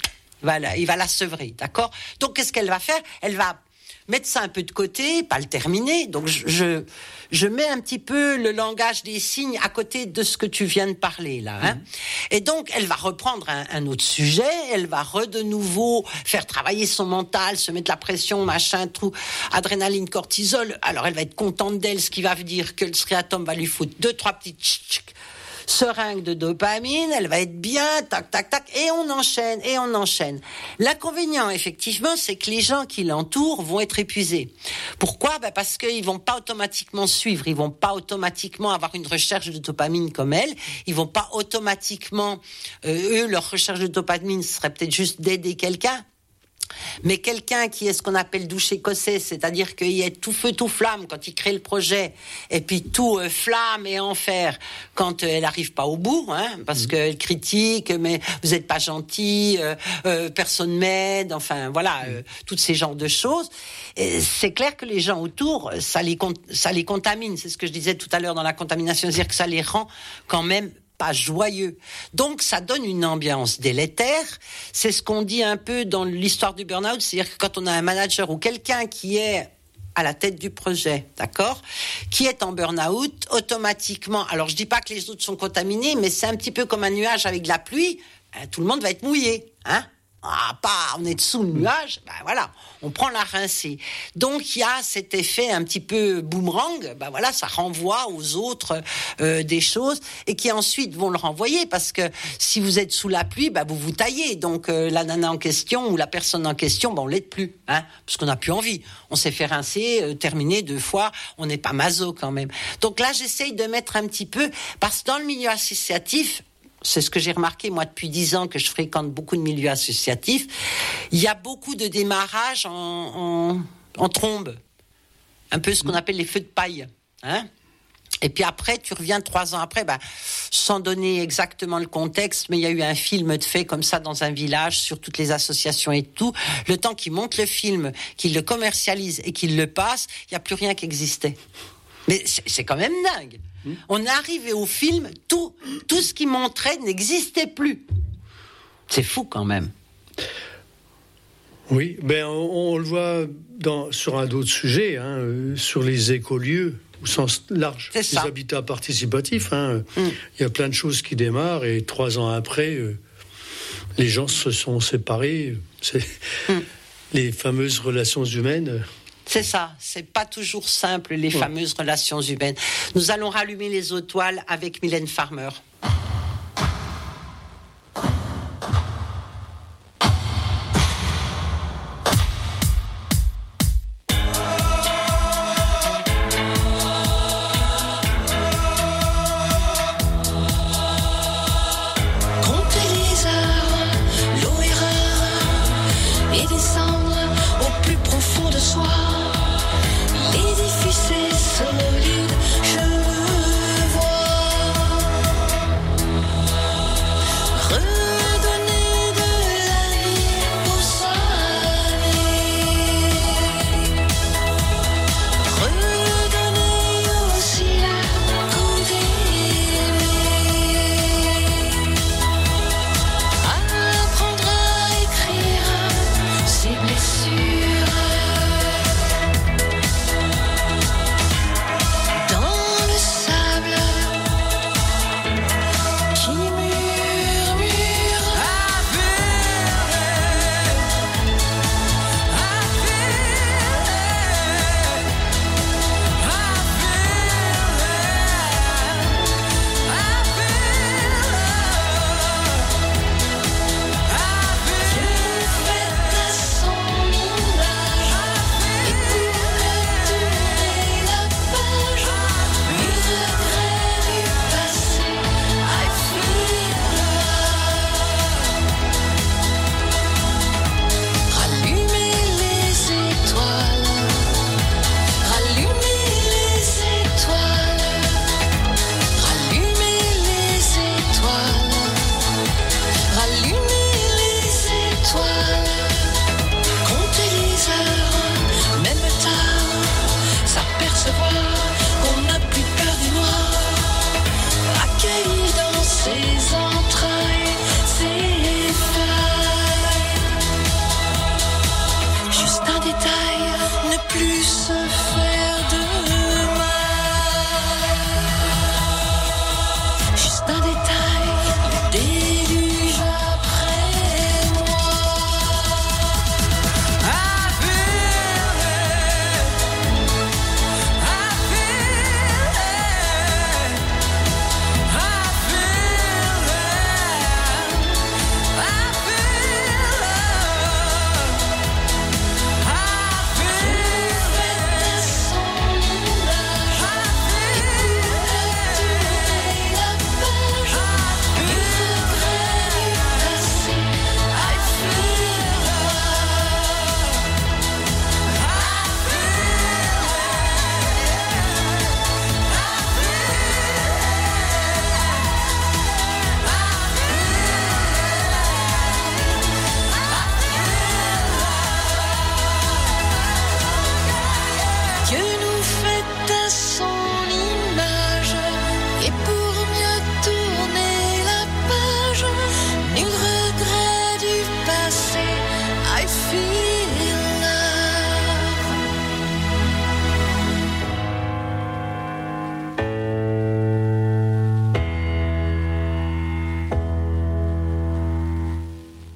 la sevrer, d'accord ? Donc qu'est-ce qu'elle va faire ? Elle va mettre ça un peu de côté, pas le terminer. Donc je mets un petit peu le langage des signes à côté de ce que tu viens de parler là. Et donc elle va reprendre un autre sujet, elle va de nouveau faire travailler son mental, se mettre la pression, machin, tout, adrénaline, cortisol. Alors elle va être contente d'elle, ce qui va dire que le striatum va lui foutre 2-3 petites seringue de dopamine, elle va être bien, tac, tac, tac, et on enchaîne. L'inconvénient, effectivement, c'est que les gens qui l'entourent vont être épuisés. Pourquoi ? Parce qu'ils vont pas automatiquement suivre, ils vont pas automatiquement avoir une recherche de dopamine comme elle, ils vont pas automatiquement, eux, leur recherche de dopamine serait peut-être juste d'aider quelqu'un. Mais quelqu'un qui est ce qu'on appelle douche écossais, c'est-à-dire qu'il est tout feu, tout flamme quand il crée le projet, et puis tout flamme et enfer quand elle n'arrive pas au bout, parce qu'elle critique, mais vous n'êtes pas gentil, personne m'aide, enfin voilà, tous ces genres de choses. Et c'est clair que les gens autour, ça les contamine, c'est ce que je disais tout à l'heure dans la contamination, c'est-à-dire que ça les rend quand même pas joyeux. Donc, ça donne une ambiance délétère. C'est ce qu'on dit un peu dans l'histoire du burn-out, c'est-à-dire que quand on a un manager ou quelqu'un qui est à la tête du projet, d'accord, qui est en burn-out, automatiquement, alors je dis pas que les autres sont contaminés, mais c'est un petit peu comme un nuage avec de la pluie, tout le monde va être mouillé, on est dessous le nuage, voilà, on prend la rincée. Donc il y a cet effet un petit peu boomerang, ça renvoie aux autres des choses et qui ensuite vont le renvoyer parce que si vous êtes sous la pluie, vous vous taillez. Donc la nana en question ou la personne en question, on l'aide plus, parce qu'on n'a plus envie. On s'est fait rincer, terminer 2 fois, on n'est pas maso quand même. Donc là j'essaye de mettre un petit peu, parce que dans le milieu associatif, c'est ce que j'ai remarqué, moi, depuis 10 ans que je fréquente beaucoup de milieux associatifs. Il y a beaucoup de démarrages en trombe. Un peu ce qu'on appelle les feux de paille. Et puis après, tu reviens 3 ans après, sans donner exactement le contexte, mais il y a eu un film de fait comme ça dans un village sur toutes les associations et tout. Le temps qu'ils montent le film, qu'ils le commercialisent et qu'ils le passent, il n'y a plus rien qui existait. Mais c'est quand même dingue. On est arrivé au film, tout ce qui montrait n'existait plus. C'est fou quand même. Oui, on le voit sur un autre sujet, sur les écolieux au sens large, les habitats participatifs. Il y a plein de choses qui démarrent et 3 ans après, les gens se sont séparés. C'est les fameuses relations humaines. C'est ça, c'est pas toujours simple, les fameuses relations humaines. Nous allons rallumer les étoiles avec Mylène Farmer. L'édifice est solide, je le vois.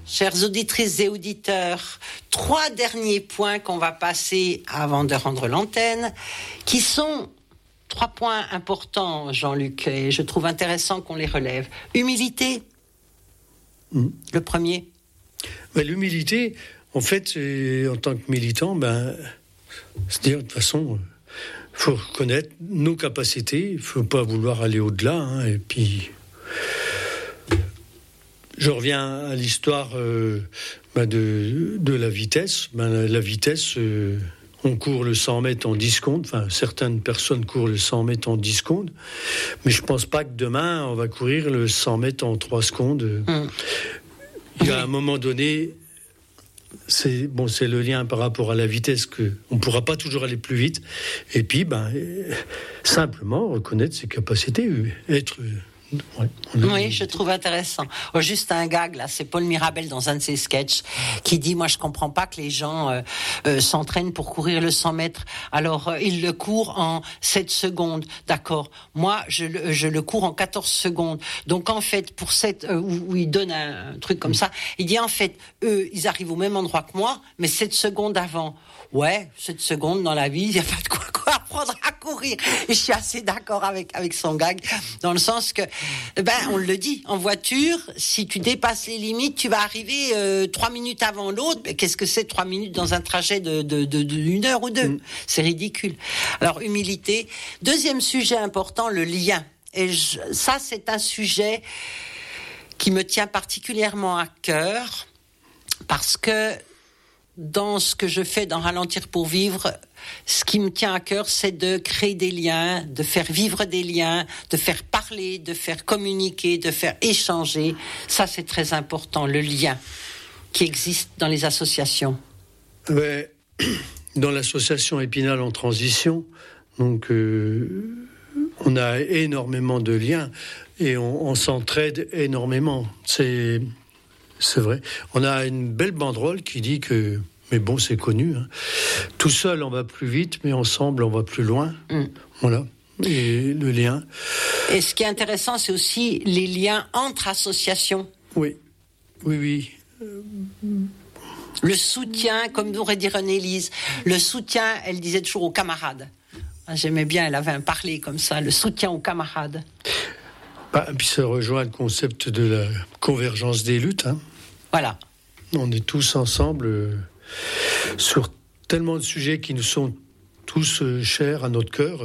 chères auditrices et auditeurs, 3 derniers points qu'on va passer avant de rendre l'antenne, qui sont 3 points importants, Jean-Luc, et je trouve intéressant qu'on les relève. Humilité, le premier. L'humilité, en fait, en tant que militant, c'est-à-dire de toute façon, il faut reconnaître nos capacités, il ne faut pas vouloir aller au-delà, et puis... Je reviens à l'histoire de la vitesse. La vitesse, on court le 100 mètres en 10 secondes. Enfin, certaines personnes courent le 100 mètres en 10 secondes. Mais je ne pense pas que demain, on va courir le 100 mètres en 3 secondes. Il y a un moment donné, c'est le lien par rapport à la vitesse, qu'on ne pourra pas toujours aller plus vite. Et puis, simplement reconnaître ses capacités, être... Oui, je trouve intéressant. Juste un gag, là, c'est Paul Mirabel dans un de ses sketchs qui dit, moi je comprends pas que les gens s'entraînent pour courir le 100 mètres. Alors, ils le courent en 7 secondes. D'accord. Moi, je le cours en 14 secondes. Donc, en fait, pour où il donne un truc comme ça, il dit, en fait, eux, ils arrivent au même endroit que moi, mais 7 secondes avant. Ouais, 7 secondes dans la vie, il n'y a pas de quoi apprendre à courir. Et je suis assez d'accord avec son gag, dans le sens que, on le dit, en voiture, si tu dépasses les limites, tu vas arriver 3 minutes avant l'autre. Mais qu'est-ce que c'est 3 minutes dans un trajet de 1 heure ou 2 ? C'est ridicule. Alors, humilité. Deuxième sujet important, le lien. Et ça, c'est un sujet qui me tient particulièrement à cœur, parce que dans ce que je fais dans Ralentir pour vivre, ce qui me tient à cœur, c'est de créer des liens, de faire vivre des liens, de faire parler, de faire communiquer, de faire échanger. Ça, c'est très important, le lien qui existe dans les associations. Ouais, dans l'association Épinal en transition, donc on a énormément de liens et on s'entraide énormément. C'est vrai. On a une belle banderole qui dit que, mais bon, c'est connu, tout seul on va plus vite, mais ensemble on va plus loin. Voilà. Et le lien. Et ce qui est intéressant, c'est aussi les liens entre associations. Oui. Le soutien, comme aurait dit René-Lise, le soutien, elle disait toujours aux camarades. J'aimais bien, elle avait un parler comme ça, le soutien aux camarades. Puis ça rejoint le concept de la convergence des luttes. Voilà. On est tous ensemble sur tellement de sujets qui nous sont tous chers à notre cœur.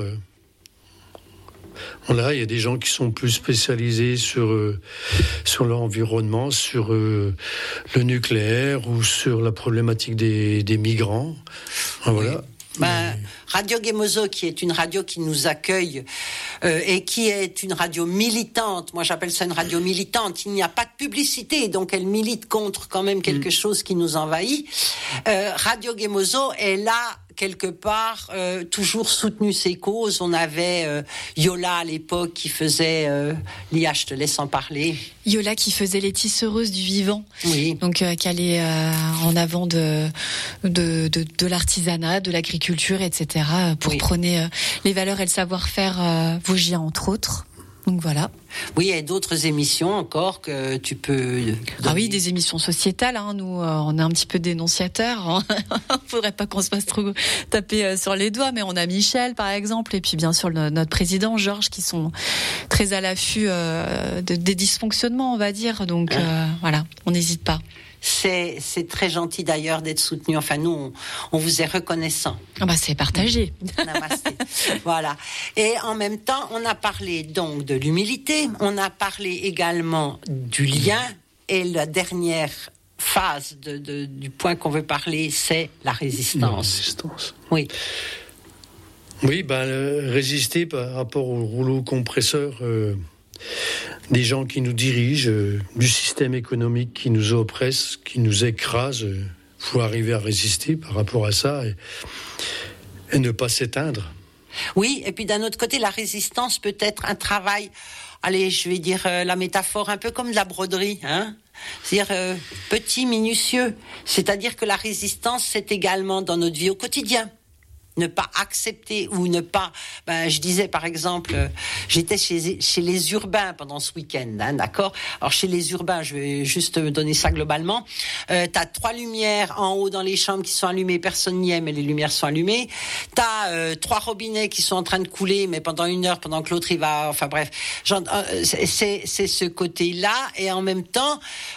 Là, il y a des gens qui sont plus spécialisés sur l'environnement, sur le nucléaire ou sur la problématique des migrants. Voilà. Radio Gemozo, qui est une radio qui nous accueille et qui est une radio militante, moi j'appelle ça une radio militante, il n'y a pas de publicité, donc elle milite contre quand même quelque chose qui nous envahit. Radio Gemozo est là quelque part toujours soutenu ses causes. On avait Yola à l'époque qui faisait Lia, je te laisse en parler. Yola qui faisait les tisseuses du vivant. Oui. Donc qui allait en avant de l'artisanat, de l'agriculture, etc. pour prôner les valeurs et le savoir-faire vosgien entre autres. Donc voilà. Oui, il y a d'autres émissions encore que tu peux donner. Ah oui, des émissions sociétales. Nous, on est un petit peu dénonciateurs. Faudrait pas qu'on se fasse trop taper sur les doigts, mais on a Michel, par exemple, et puis bien sûr notre président Georges, qui sont très à l'affût des dysfonctionnements, on va dire. Donc voilà, on n'hésite pas. C'est très gentil d'ailleurs d'être soutenu. Enfin, nous, on vous est reconnaissant. C'est partagé. Namasté. Voilà. Et en même temps, on a parlé donc de l'humilité, on a parlé également du lien, et la dernière phase du point qu'on veut parler, c'est la résistance. La résistance. Oui. Oui, résister par rapport au rouleau compresseur des gens qui nous dirigent, du système économique qui nous oppresse, qui nous écrase. Faut arriver à résister par rapport à ça et ne pas s'éteindre. Oui, et puis d'un autre côté, la résistance peut être un travail, allez, je vais dire la métaphore, un peu comme de la broderie, c'est-à-dire petit, minutieux. C'est-à-dire que la résistance, c'est également dans notre vie au quotidien. ne pas accepter ou ne pas... je disais par exemple, j'étais chez les urbains pendant ce week-end, d'accord ? Alors chez les urbains, je vais juste donner ça globalement. T'as 3 lumières en haut dans les chambres qui sont allumées, personne n'y est, mais les lumières sont allumées. T'as 3 robinets qui sont en train de couler, mais pendant 1 heure, pendant que l'autre il va... Enfin bref, c'est ce côté-là. Et en même temps,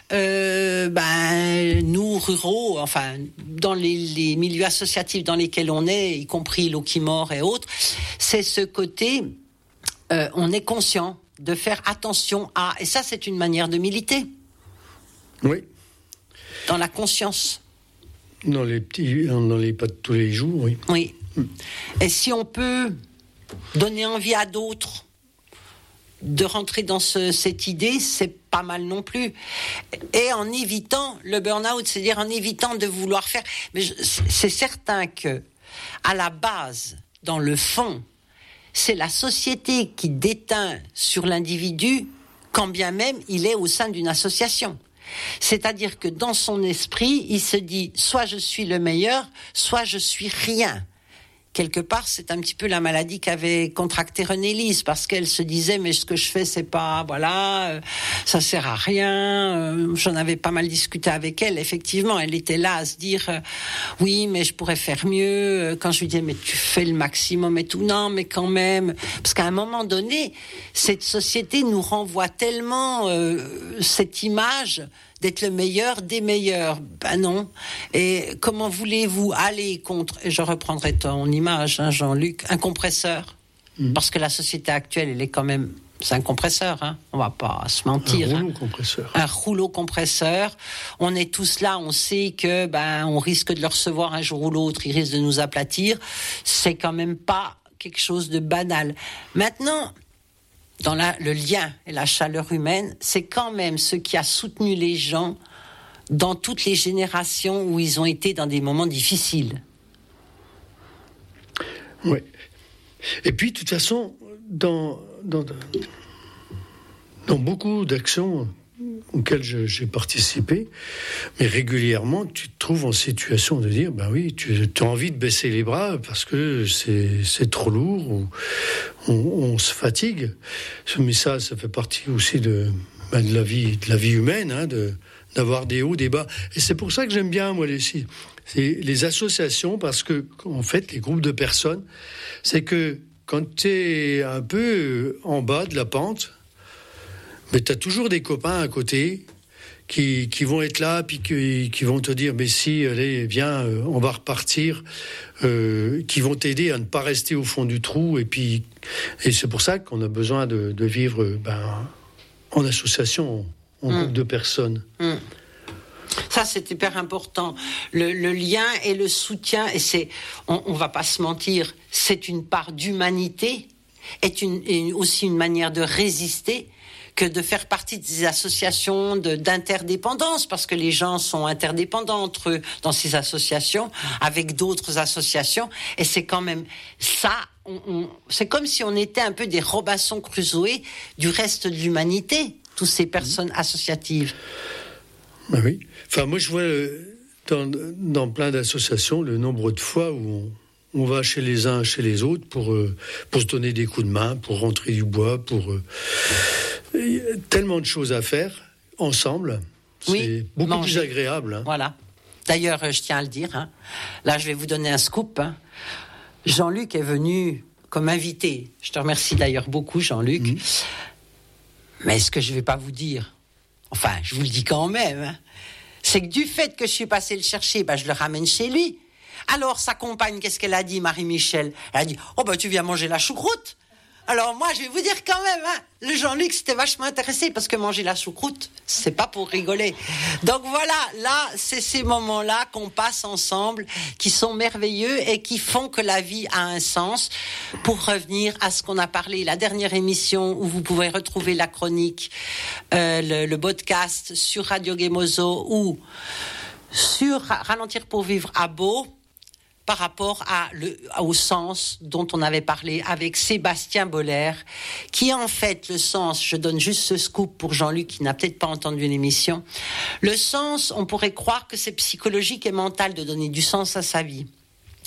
nous, ruraux, enfin, dans les milieux associatifs dans lesquels on est, y compris Lokimor et autres, c'est ce côté, on est conscient de faire attention à... Et ça, c'est une manière de militer. Oui. Dans la conscience. Dans les pas de tous les jours, oui. Oui. Et si on peut donner envie à d'autres de rentrer dans cette idée, c'est pas mal non plus. Et en évitant le burn-out, c'est-à-dire en évitant de vouloir faire... Mais c'est certain que, à la base, dans le fond, c'est la société qui déteint sur l'individu, quand bien même il est au sein d'une association. C'est-à-dire que dans son esprit, il se dit soit je suis le meilleur, soit je suis rien. Quelque part, c'est un petit peu la maladie qu'avait contractée Renée Lise, parce qu'elle se disait mais ce que je fais c'est pas, ça sert à rien. J'en avais pas mal discuté avec elle. Effectivement, elle était là à se dire oui mais je pourrais faire mieux. Quand je lui disais mais tu fais le maximum et tout, non mais quand même, parce qu'à un moment donné, cette société nous renvoie tellement cette image d'être le meilleur des meilleurs. Ben non. Et comment voulez-vous aller contre, et je reprendrai ton image, Jean-Luc, un compresseur? Parce que la société actuelle, elle est quand même... C'est un compresseur, on va pas se mentir. Un rouleau compresseur. Un rouleau compresseur. On est tous là, on sait que on risque de le recevoir un jour ou l'autre, il risque de nous aplatir. C'est quand même pas quelque chose de banal. Maintenant... dans le lien et la chaleur humaine, c'est quand même ce qui a soutenu les gens dans toutes les générations où ils ont été dans des moments difficiles. Oui. Et puis, de toute façon, dans beaucoup d'actions auxquelles j'ai participé, mais régulièrement, tu te trouves en situation de dire, tu as envie de baisser les bras parce que c'est trop lourd, ou on se fatigue. Mais ça fait partie aussi de la vie humaine, d'avoir des hauts, des bas. Et c'est pour ça que j'aime bien, moi, les associations, parce que, en fait, les groupes de personnes, c'est que quand tu es un peu en bas de la pente, mais tu as toujours des copains à côté qui vont être là, puis qui vont te dire mais si, allez, viens, on va repartir, qui vont t'aider à ne pas rester au fond du trou. Et c'est pour ça qu'on a besoin de vivre en association, en groupe de personnes. Ça, c'est hyper important. Le lien et le soutien, et on va pas se mentir, c'est une part d'humanité, est aussi une manière de résister, que de faire partie des associations d'interdépendance, parce que les gens sont interdépendants entre eux dans ces associations, avec d'autres associations, et c'est quand même ça, c'est comme si on était un peu des Robinson Crusoe du reste de l'humanité, toutes ces personnes associatives. Ben oui. Enfin, moi je vois dans plein d'associations le nombre de fois où on va chez les uns, chez les autres pour se donner des coups de main, pour rentrer du bois, il y a tellement de choses à faire ensemble. C'est beaucoup plus agréable. Voilà. D'ailleurs, je tiens à le dire. Là, je vais vous donner un scoop. Jean-Luc est venu comme invité. Je te remercie d'ailleurs beaucoup, Jean-Luc. Mais ce que je ne vais pas vous dire, enfin, je vous le dis quand même, c'est que du fait que je suis passé le chercher, je le ramène chez lui. Alors, sa compagne, qu'est-ce qu'elle a dit, Marie-Michel? Elle a dit, tu viens manger la choucroute. Alors moi, je vais vous dire quand même, le Jean-Luc s'était vachement intéressé, parce que manger la choucroute, c'est pas pour rigoler. Donc voilà, là, c'est ces moments-là qu'on passe ensemble, qui sont merveilleux et qui font que la vie a un sens. Pour revenir à ce qu'on a parlé, la dernière émission où vous pouvez retrouver la chronique, le podcast sur Radio Gemozo ou sur Ralentir pour vivre à Beau, par rapport au sens dont on avait parlé avec Sébastien Boller, qui en fait, le sens, je donne juste ce scoop pour Jean-Luc qui n'a peut-être pas entendu l'émission, le sens, on pourrait croire que c'est psychologique et mental de donner du sens à sa vie.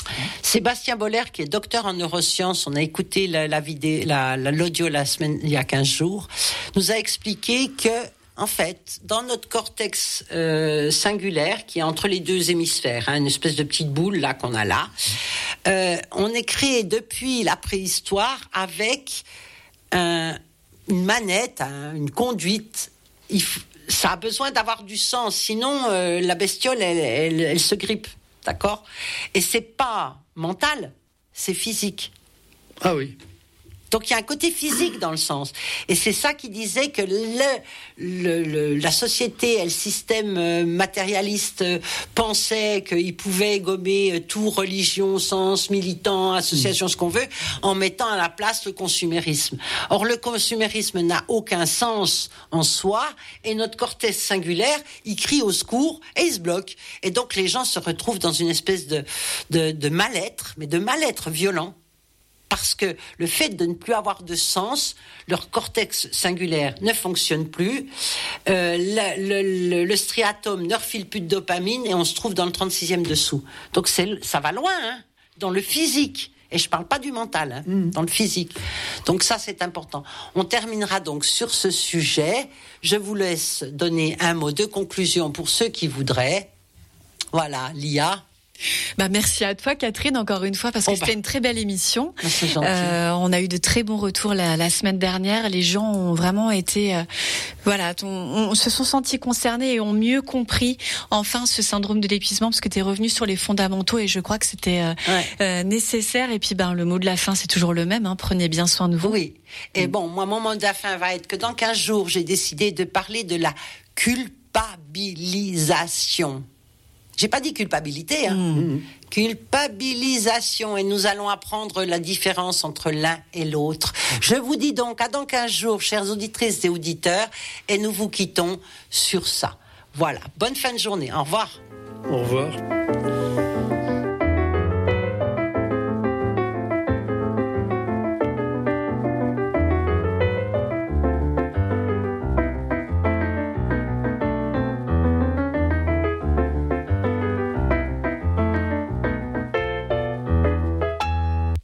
Sébastien Boller, qui est docteur en neurosciences, on a écouté l'audio il y a 15 jours, nous a expliqué que, en fait, dans notre cortex singulaire, qui est entre les deux hémisphères, une espèce de petite boule là qu'on a là, on est créé depuis la préhistoire avec une manette, une conduite. Ça a besoin d'avoir du sens, sinon la bestiole, elle se grippe. D'accord ? Et c'est pas mental, c'est physique. Ah oui. Donc il y a un côté physique dans le sens. Et c'est ça qui disait que la société et le système matérialiste pensaient qu'ils pouvaient gommer tout, religion, sens, militant, association, ce qu'on veut, en mettant à la place le consumérisme. Or le consumérisme n'a aucun sens en soi, et notre cortex singulaire, il crie au secours et il se bloque. Et donc les gens se retrouvent dans une espèce de mal-être, mais de mal-être violent. Parce que le fait de ne plus avoir de sens, leur cortex singulaire ne fonctionne plus, le striatum ne refile plus de dopamine et on se trouve dans le 36e dessous. Donc ça va loin, dans le physique. Et je ne parle pas du mental, dans le physique. Donc ça, c'est important. On terminera donc sur ce sujet. Je vous laisse donner un mot de conclusion pour ceux qui voudraient. Voilà, Lia. Merci à toi, Catherine, encore une fois, parce que c'était une très belle émission. C'est gentil. On a eu de très bons retours la semaine dernière. Les gens ont vraiment été, se sont sentis concernés et ont mieux compris enfin ce syndrome de l'épuisement, parce que tu es revenu sur les fondamentaux et je crois que c'était nécessaire. Et puis le mot de la fin, c'est toujours le même. Prenez bien soin de vous. Oui. Et bon, moi, mon mot de la fin va être que dans 15 jours, j'ai décidé de parler de la culpabilisation. J'ai pas dit culpabilité, culpabilisation, et nous allons apprendre la différence entre l'un et l'autre. Je vous dis donc à dans 15 jours, chères auditrices et auditeurs, et nous vous quittons sur ça. Voilà, bonne fin de journée, au revoir. Au revoir.